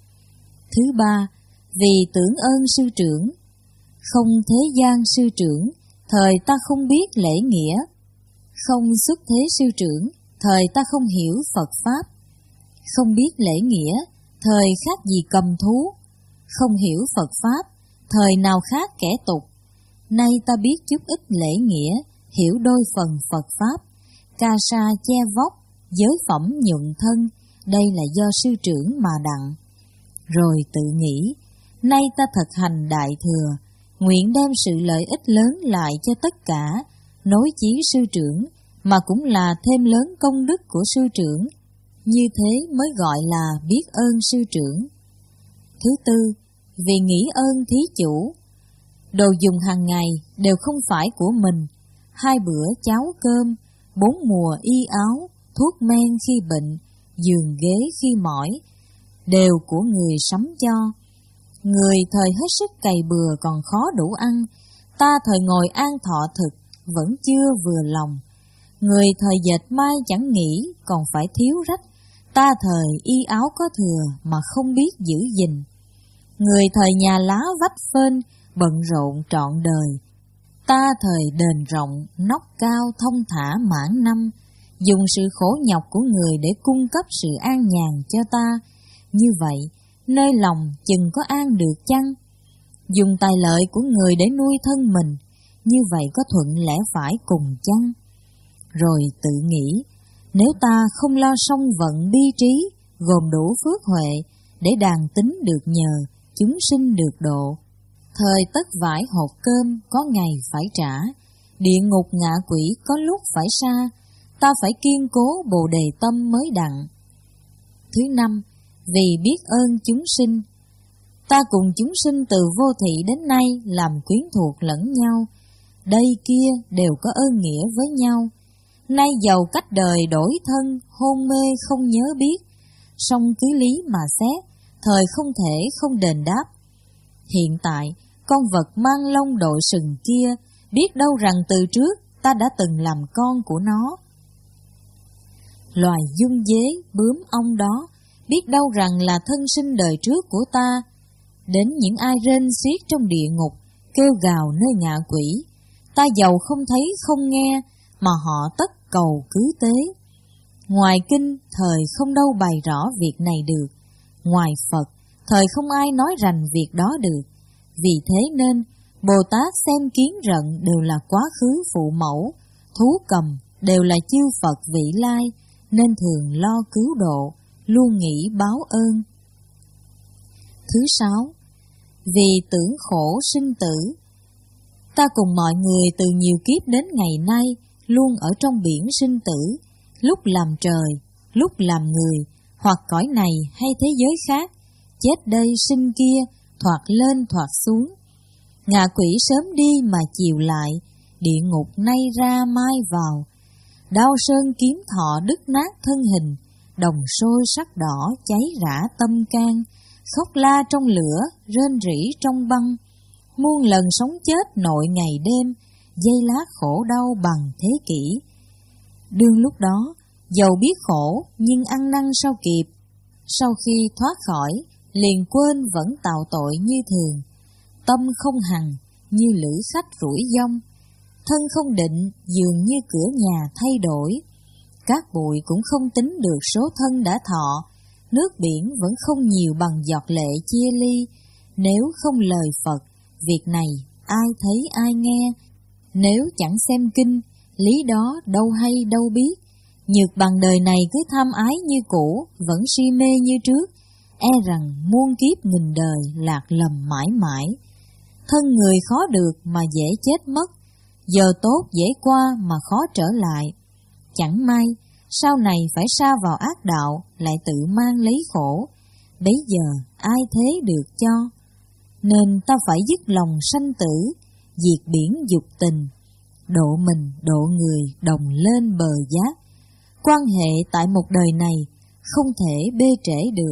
Thứ ba, vì tưởng ơn sư trưởng. Không thế gian sư trưởng, thời ta không biết lễ nghĩa. Không xuất thế sư trưởng, thời ta không hiểu Phật Pháp. Không biết lễ nghĩa, thời khác gì cầm thú. Không hiểu Phật Pháp, thời nào khác kẻ tục. Nay ta biết chút ít lễ nghĩa, hiểu đôi phần Phật Pháp. Ca sa che vóc, giới phẩm nhuận thân, đây là do sư trưởng mà đặng. Rồi tự nghĩ, nay ta thực hành đại thừa, nguyện đem sự lợi ích lớn lại cho tất cả, nối chí sư trưởng, mà cũng là thêm lớn công đức của sư trưởng. Như thế mới gọi là biết ơn sư trưởng. Thứ tư, vì nghĩ ơn thí chủ. Đồ dùng hàng ngày đều không phải của mình, hai bữa cháo cơm, bốn mùa y áo, thuốc men khi bệnh, giường ghế khi mỏi, đều của người sắm cho. Người thời hết sức cày bừa còn khó đủ ăn, ta thời ngồi an thọ thực, vẫn chưa vừa lòng. Người thời dệt mai chẳng nghĩ còn phải thiếu rách, ta thời y áo có thừa mà không biết giữ gìn. Người thời nhà lá vách phên, bận rộn trọn đời, ta thời đền rộng, nóc cao thông thả mãn năm, dùng sự khổ nhọc của người để cung cấp sự an nhàn cho ta. Như vậy, nơi lòng chừng có an được chăng? Dùng tài lợi của người để nuôi thân mình, như vậy có thuận lẽ phải cùng chăng? Rồi tự nghĩ, nếu ta không lo song vận bi trí, gồm đủ phước huệ, để đàn tính được nhờ, chúng sinh được độ. Thời tất vải hột cơm có ngày phải trả, địa ngục ngạ quỷ có lúc phải xa, ta phải kiên cố bồ đề tâm mới đặng. Thứ năm, vì biết ơn chúng sinh. Ta cùng chúng sinh từ vô thị đến nay làm quyến thuộc lẫn nhau, đây kia đều có ơn nghĩa với nhau. Nay giàu cách đời đổi thân, hôn mê không nhớ biết, song cứ lý mà xét, thời không thể không đền đáp. Hiện tại, con vật mang lông đội sừng kia, biết đâu rằng từ trước ta đã từng làm con của nó. Loài dung dế, bướm ong đó, biết đâu rằng là thân sinh đời trước của ta. Đến những ai rên xiết trong địa ngục, kêu gào nơi ngạ quỷ, ta giàu không thấy không nghe, mà họ tất cầu cứ tế. Ngoài kinh, thời không đâu bày rõ việc này được. Ngoài Phật, thời không ai nói rành việc đó được. Vì thế nên, Bồ Tát xem kiến rận đều là quá khứ phụ mẫu, thú cầm đều là chư Phật vị lai, nên thường lo cứu độ, luôn nghĩ báo ơn. Thứ sáu, vì tưởng khổ sinh tử. Ta cùng mọi người từ nhiều kiếp đến ngày nay, luôn ở trong biển sinh tử, lúc làm trời, lúc làm người, hoặc cõi này hay thế giới khác, chết đây sinh kia, thoạt lên thoạt xuống. Ngạ quỷ sớm đi mà chiều lại, địa ngục nay ra mai vào. Đao sơn kiếm thọ đứt nát thân hình, đồng sôi sắc đỏ cháy rã tâm can, khóc la trong lửa, rên rỉ trong băng. Muôn lần sống chết nội ngày đêm, dây lát khổ đau bằng thế kỷ. Đương lúc đó, dầu biết khổ nhưng ăn năn sao kịp, sau khi thoát khỏi, liền quên vẫn tạo tội như thường. Tâm không hằng, như lữ khách rủi dông, thân không định, dường như cửa nhà thay đổi. Cát bụi cũng không tính được số thân đã thọ, nước biển vẫn không nhiều bằng giọt lệ chia ly. Nếu không lời Phật, việc này ai thấy ai nghe, nếu chẳng xem kinh, lý đó đâu hay đâu biết. Nhược bằng đời này cứ tham ái như cũ, vẫn si mê như trước, e rằng muôn kiếp nghìn đời lạc lầm mãi mãi. Thân người khó được mà dễ chết mất, giờ tốt dễ qua mà khó trở lại. Chẳng may, sau này phải sa vào ác đạo, lại tự mang lấy khổ, bấy giờ ai thế được cho. Nên ta phải dứt lòng sanh tử, diệt biển dục tình, độ mình độ người đồng lên bờ giác. Quan hệ tại một đời này không thể bê trễ được.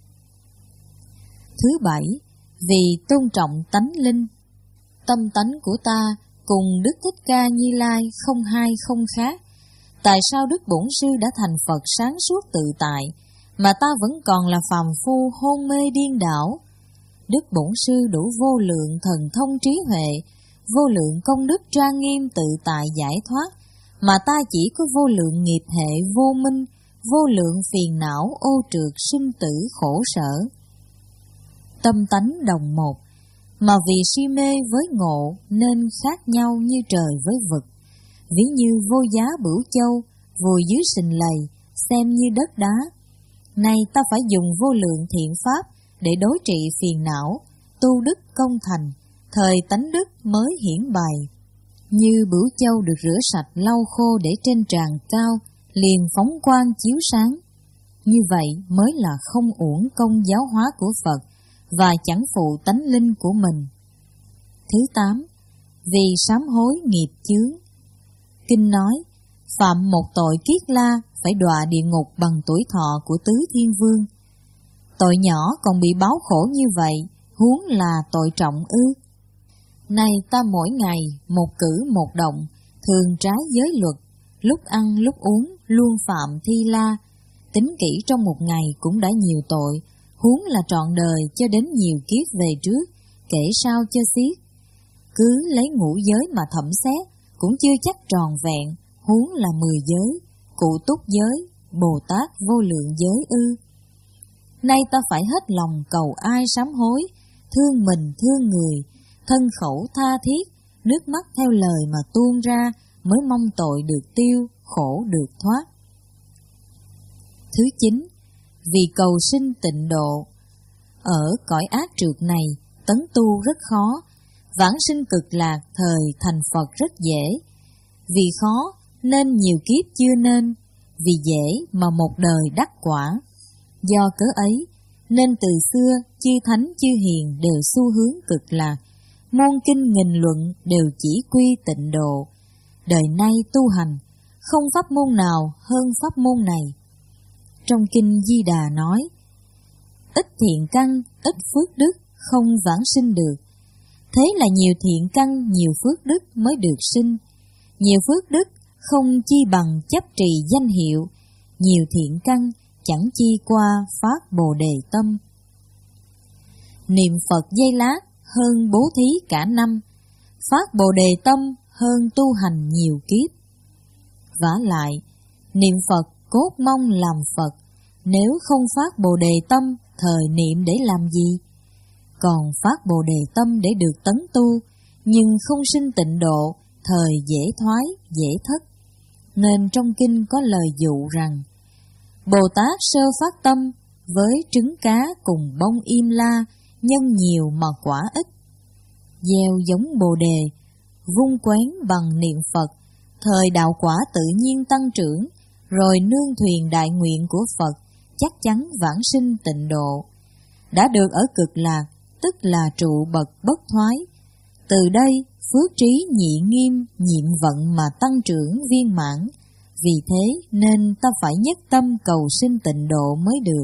Thứ bảy, vì tôn trọng tánh linh. Tâm tánh của ta cùng Đức Thích Ca Như Lai không hai không khác. Tại sao Đức Bổn Sư đã thành Phật sáng suốt tự tại, mà ta vẫn còn là phàm phu hôn mê điên đảo? Đức Bổn Sư đủ vô lượng thần thông trí huệ, vô lượng công đức trang nghiêm tự tại giải thoát, mà ta chỉ có vô lượng nghiệp hệ vô minh, vô lượng phiền não ô trượt sinh tử khổ sở. Tâm tánh đồng một, mà vì si mê với ngộ nên khác nhau như trời với vực. Ví như vô giá bửu châu, vùi dưới sình lầy, xem như đất đá. Nay ta phải dùng vô lượng thiện pháp để đối trị phiền não, tu đức công thành, thời tánh đức mới hiển bày. Như bửu châu được rửa sạch lau khô để trên tràn cao, liền phóng quang chiếu sáng. Như vậy mới là không uổng công giáo hóa của Phật, và chẳng phụ tánh linh của mình. Thứ tám, vì sám hối nghiệp chướng. Kinh nói, phạm một tội kiết la phải đọa địa ngục bằng tuổi thọ của tứ thiên vương. Tội nhỏ còn bị báo khổ như vậy, huống là tội trọng ư? Này ta mỗi ngày một cử một động, thường trái giới luật, lúc ăn lúc uống luôn phạm thi la, tính kỹ trong một ngày cũng đã nhiều tội, huống là trọn đời cho đến nhiều kiếp về trước, kể sao cho xiết. Cứ lấy ngũ giới mà thẩm xét, cũng chưa chắc tròn vẹn, huống là mười giới, cụ túc giới, Bồ Tát vô lượng giới ư. Nay ta phải hết lòng cầu ai sám hối, thương mình thương người, thân khẩu tha thiết, nước mắt theo lời mà tuôn ra, mới mong tội được tiêu, khổ được thoát. Thứ chín, vì cầu sinh tịnh độ. Ở cõi ác trượt này, tấn tu rất khó, vãng sinh cực lạc thời thành Phật rất dễ. Vì khó nên nhiều kiếp chưa nên, vì dễ mà một đời đắc quả. Do cớ ấy nên từ xưa chư thánh chư hiền đều xu hướng cực lạc, môn kinh nghìn luận đều chỉ quy tịnh độ. Đời nay tu hành, không pháp môn nào hơn pháp môn này. Trong kinh Di Đà nói, ít thiện căn, ít phước đức, không vãng sinh được. Thế là nhiều thiện căn, nhiều phước đức mới được sinh. Nhiều phước đức không chi bằng chấp trì danh hiệu, nhiều thiện căn chẳng chi qua phát Bồ Đề tâm. Niệm Phật giây lát hơn bố thí cả năm, phát Bồ Đề tâm hơn tu hành nhiều kiếp. Vả lại, niệm Phật cốt mong làm Phật, nếu không phát Bồ Đề tâm, thời niệm để làm gì? Còn phát Bồ Đề tâm để được tấn tu, nhưng không sinh tịnh độ, thời dễ thoái, dễ thất. Nên trong kinh có lời dụ rằng, Bồ Tát sơ phát tâm, với trứng cá cùng bông im la, nhân nhiều mà quả ít. Gieo giống Bồ Đề, vung quén bằng niệm Phật, thời đạo quả tự nhiên tăng trưởng, rồi nương thuyền đại nguyện của Phật, chắc chắn vãng sinh tịnh độ. Đã được ở cực lạc, tức là trụ bậc bất thoái. Từ đây, phước trí nhị nghiêm, nhiệm vận mà tăng trưởng viên mãn. Vì thế nên ta phải nhất tâm cầu sinh tịnh độ mới được.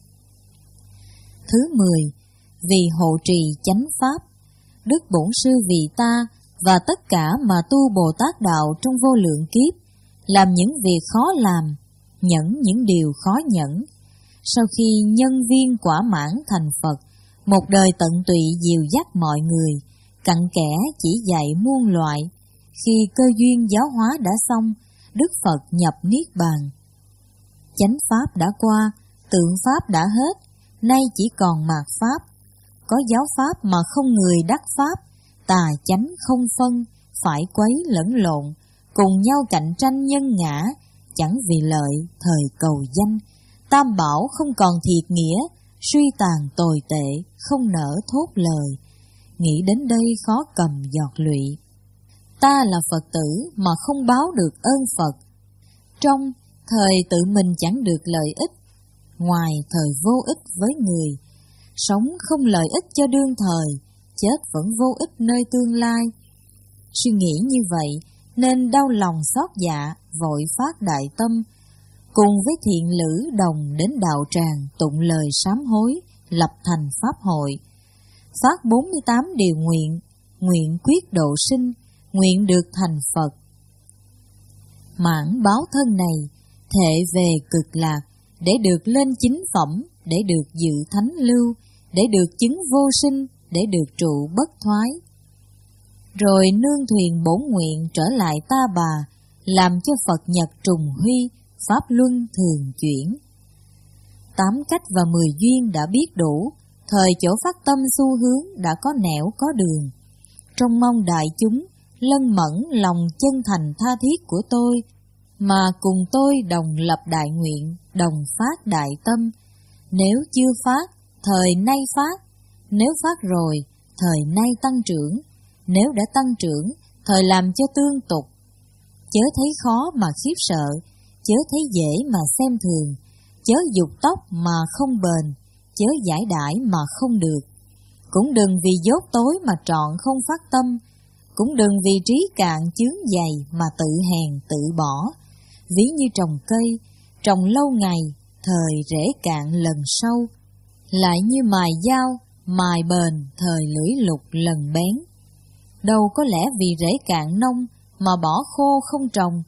Thứ mười, vì hộ trì chánh pháp. Đức Bổn Sư vì ta và tất cả mà tu Bồ Tát đạo trong vô lượng kiếp, làm những việc khó làm, nhẫn những điều khó nhẫn. Sau khi nhân viên quả mãn thành Phật, một đời tận tụy dìu dắt mọi người, cặn kẽ chỉ dạy muôn loại. Khi cơ duyên giáo hóa đã xong, Đức Phật nhập Niết Bàn. Chánh Pháp đã qua, tượng Pháp đã hết, nay chỉ còn mạt Pháp. Có giáo Pháp mà không người đắc Pháp, tà chánh không phân, phải quấy lẫn lộn, cùng nhau cạnh tranh nhân ngã, chẳng vì lợi thời cầu danh. Tam bảo không còn thiệt nghĩa, suy tàn tồi tệ, không nỡ thốt lời. Nghĩ đến đây khó cầm giọt lụy. Ta là Phật tử mà không báo được ơn Phật. Trong thời tự mình chẳng được lợi ích, ngoài thời vô ích với người. Sống không lợi ích cho đương thời, chết vẫn vô ích nơi tương lai. Suy nghĩ như vậy nên đau lòng xót dạ, vội phát đại tâm, cùng với thiện lữ đồng đến đạo tràng tụng lời sám hối, lập thành pháp hội. Phát bốn mươi tám điều nguyện, nguyện quyết độ sinh, nguyện được thành Phật. Mãn báo thân này, thệ về cực lạc, để được lên chính phẩm, để được dự thánh lưu, để được chứng vô sinh, để được trụ bất thoái. Rồi nương thuyền bổn nguyện trở lại ta bà, làm cho Phật nhật trùng huy, pháp luân thường chuyển. Tám cách và mười duyên đã biết đủ, thời chỗ phát tâm xu hướng đã có nẻo có đường. Trong mong đại chúng lân mẫn lòng chân thành tha thiết của tôi, mà cùng tôi đồng lập đại nguyện, đồng phát đại tâm. Nếu chưa phát, thời nay phát; nếu phát rồi, thời nay tăng trưởng; nếu đã tăng trưởng, thời làm cho tương tục. Chớ thấy khó mà khiếp sợ, chớ thấy dễ mà xem thường, chớ dục tốc mà không bền, chớ giải đãi mà không được. Cũng đừng vì dốt tối mà trọn không phát tâm, cũng đừng vì trí cạn chướng dày mà tự hèn tự bỏ. Ví như trồng cây, trồng lâu ngày, thời rễ cạn lần sâu, lại như mài dao, mài bền, thời lưỡi lục lần bén. Đâu có lẽ vì rễ cạn nông mà bỏ khô không trồng,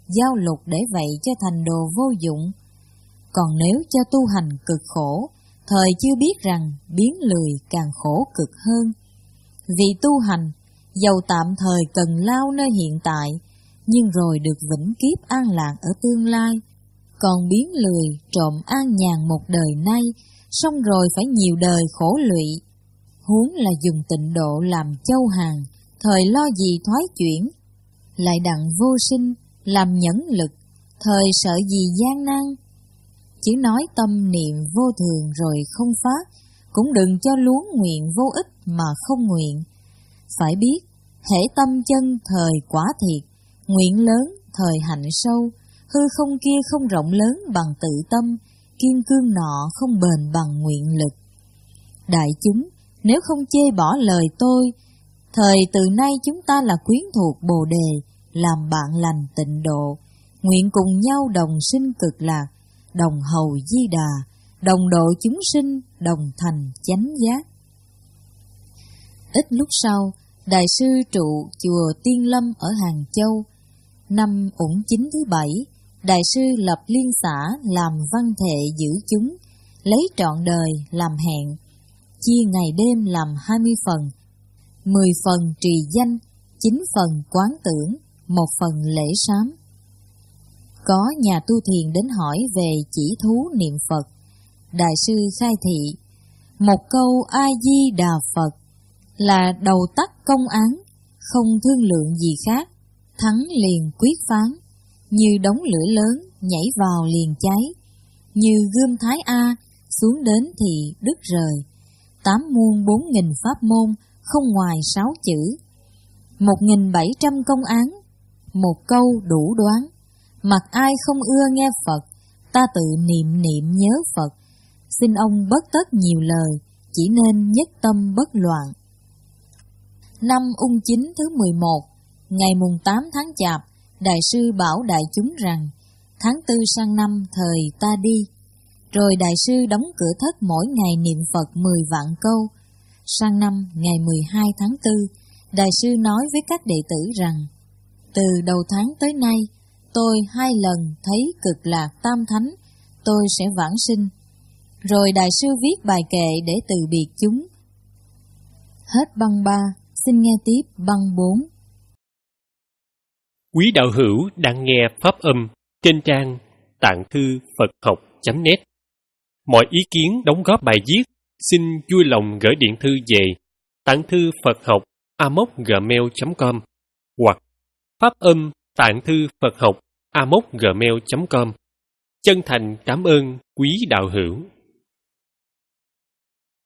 giao lục để vậy cho thành đồ vô dụng. Còn nếu cho tu hành cực khổ, thời chưa biết rằng biến lười càng khổ cực hơn. Vì tu hành, dầu tạm thời cần lao nơi hiện tại, nhưng rồi được vĩnh kiếp an lạc ở tương lai. Còn biến lười trộm an nhàn một đời nay, xong rồi phải nhiều đời khổ lụy. Huống là dùng tịnh độ làm châu hàng, thời lo gì thoái chuyển. Lại đặng vô sinh, làm nhẫn lực, thời sợ gì gian nan. Chỉ nói tâm niệm vô thường rồi không phát, cũng đừng cho luống nguyện vô ích mà không nguyện. Phải biết, hễ tâm chân thời quả thiệt, nguyện lớn thời hạnh sâu, hư không kia không rộng lớn bằng tự tâm, kiên cương nọ không bền bằng nguyện lực. Đại chúng, nếu không chê bỏ lời tôi, thời từ nay chúng ta là quyến thuộc Bồ Đề, làm bạn lành tịnh độ, nguyện cùng nhau đồng sinh cực lạc, đồng hầu Di Đà, đồng độ chúng sinh, đồng thành chánh giác. Ít lúc sau, Đại sư trụ chùa Tiên Lâm ở Hàng Châu. Năm Ủng Chính thứ bảy, Đại sư lập liên xã làm văn thệ giữ chúng, lấy trọn đời làm hẹn, chia ngày đêm làm hai mươi phần, mười phần trì danh, chín phần quán tưởng, một phần lễ sám. Có nhà tu thiền đến hỏi về chỉ thú niệm Phật. Đại sư khai thị, một câu A Di Đà Phật là đầu tắt công án, không thương lượng gì khác, thắng liền quyết phán, như đống lửa lớn nhảy vào liền cháy, như gươm Thái A xuống đến thì đứt rời. Tám muôn bốn nghìn pháp môn, không ngoài sáu chữ. Một nghìn bảy trăm công án, một câu đủ đoán. Mặc ai không ưa nghe Phật, ta tự niệm niệm nhớ Phật. Xin ông bất tất nhiều lời, chỉ nên nhất tâm bất loạn. Năm Ung Chính thứ mười một, ngày mùng tám tháng Chạp, Đại sư bảo đại chúng rằng, tháng tư sang năm thời ta đi. Rồi Đại sư đóng cửa thất mỗi ngày niệm Phật mười vạn câu. Sang năm ngày mười hai tháng tư, Đại sư nói với các đệ tử rằng, từ đầu tháng tới nay, tôi hai lần thấy cực lạc tam thánh, tôi sẽ vãng sinh. Rồi Đại sư viết bài kệ để từ biệt chúng. Hết băng ba, xin nghe tiếp băng bốn. Quý đạo hữu đang nghe pháp âm trên trang tạng thư Phật học chấm net. Mọi ý kiến đóng góp bài viết xin vui lòng gửi điện thư về tạng thư Phật học a mốc gmail chấm com hoặc pháp âm tạng thư Phật học a mốc gmail chấm com. Chân thành cảm ơn quý đạo hữu.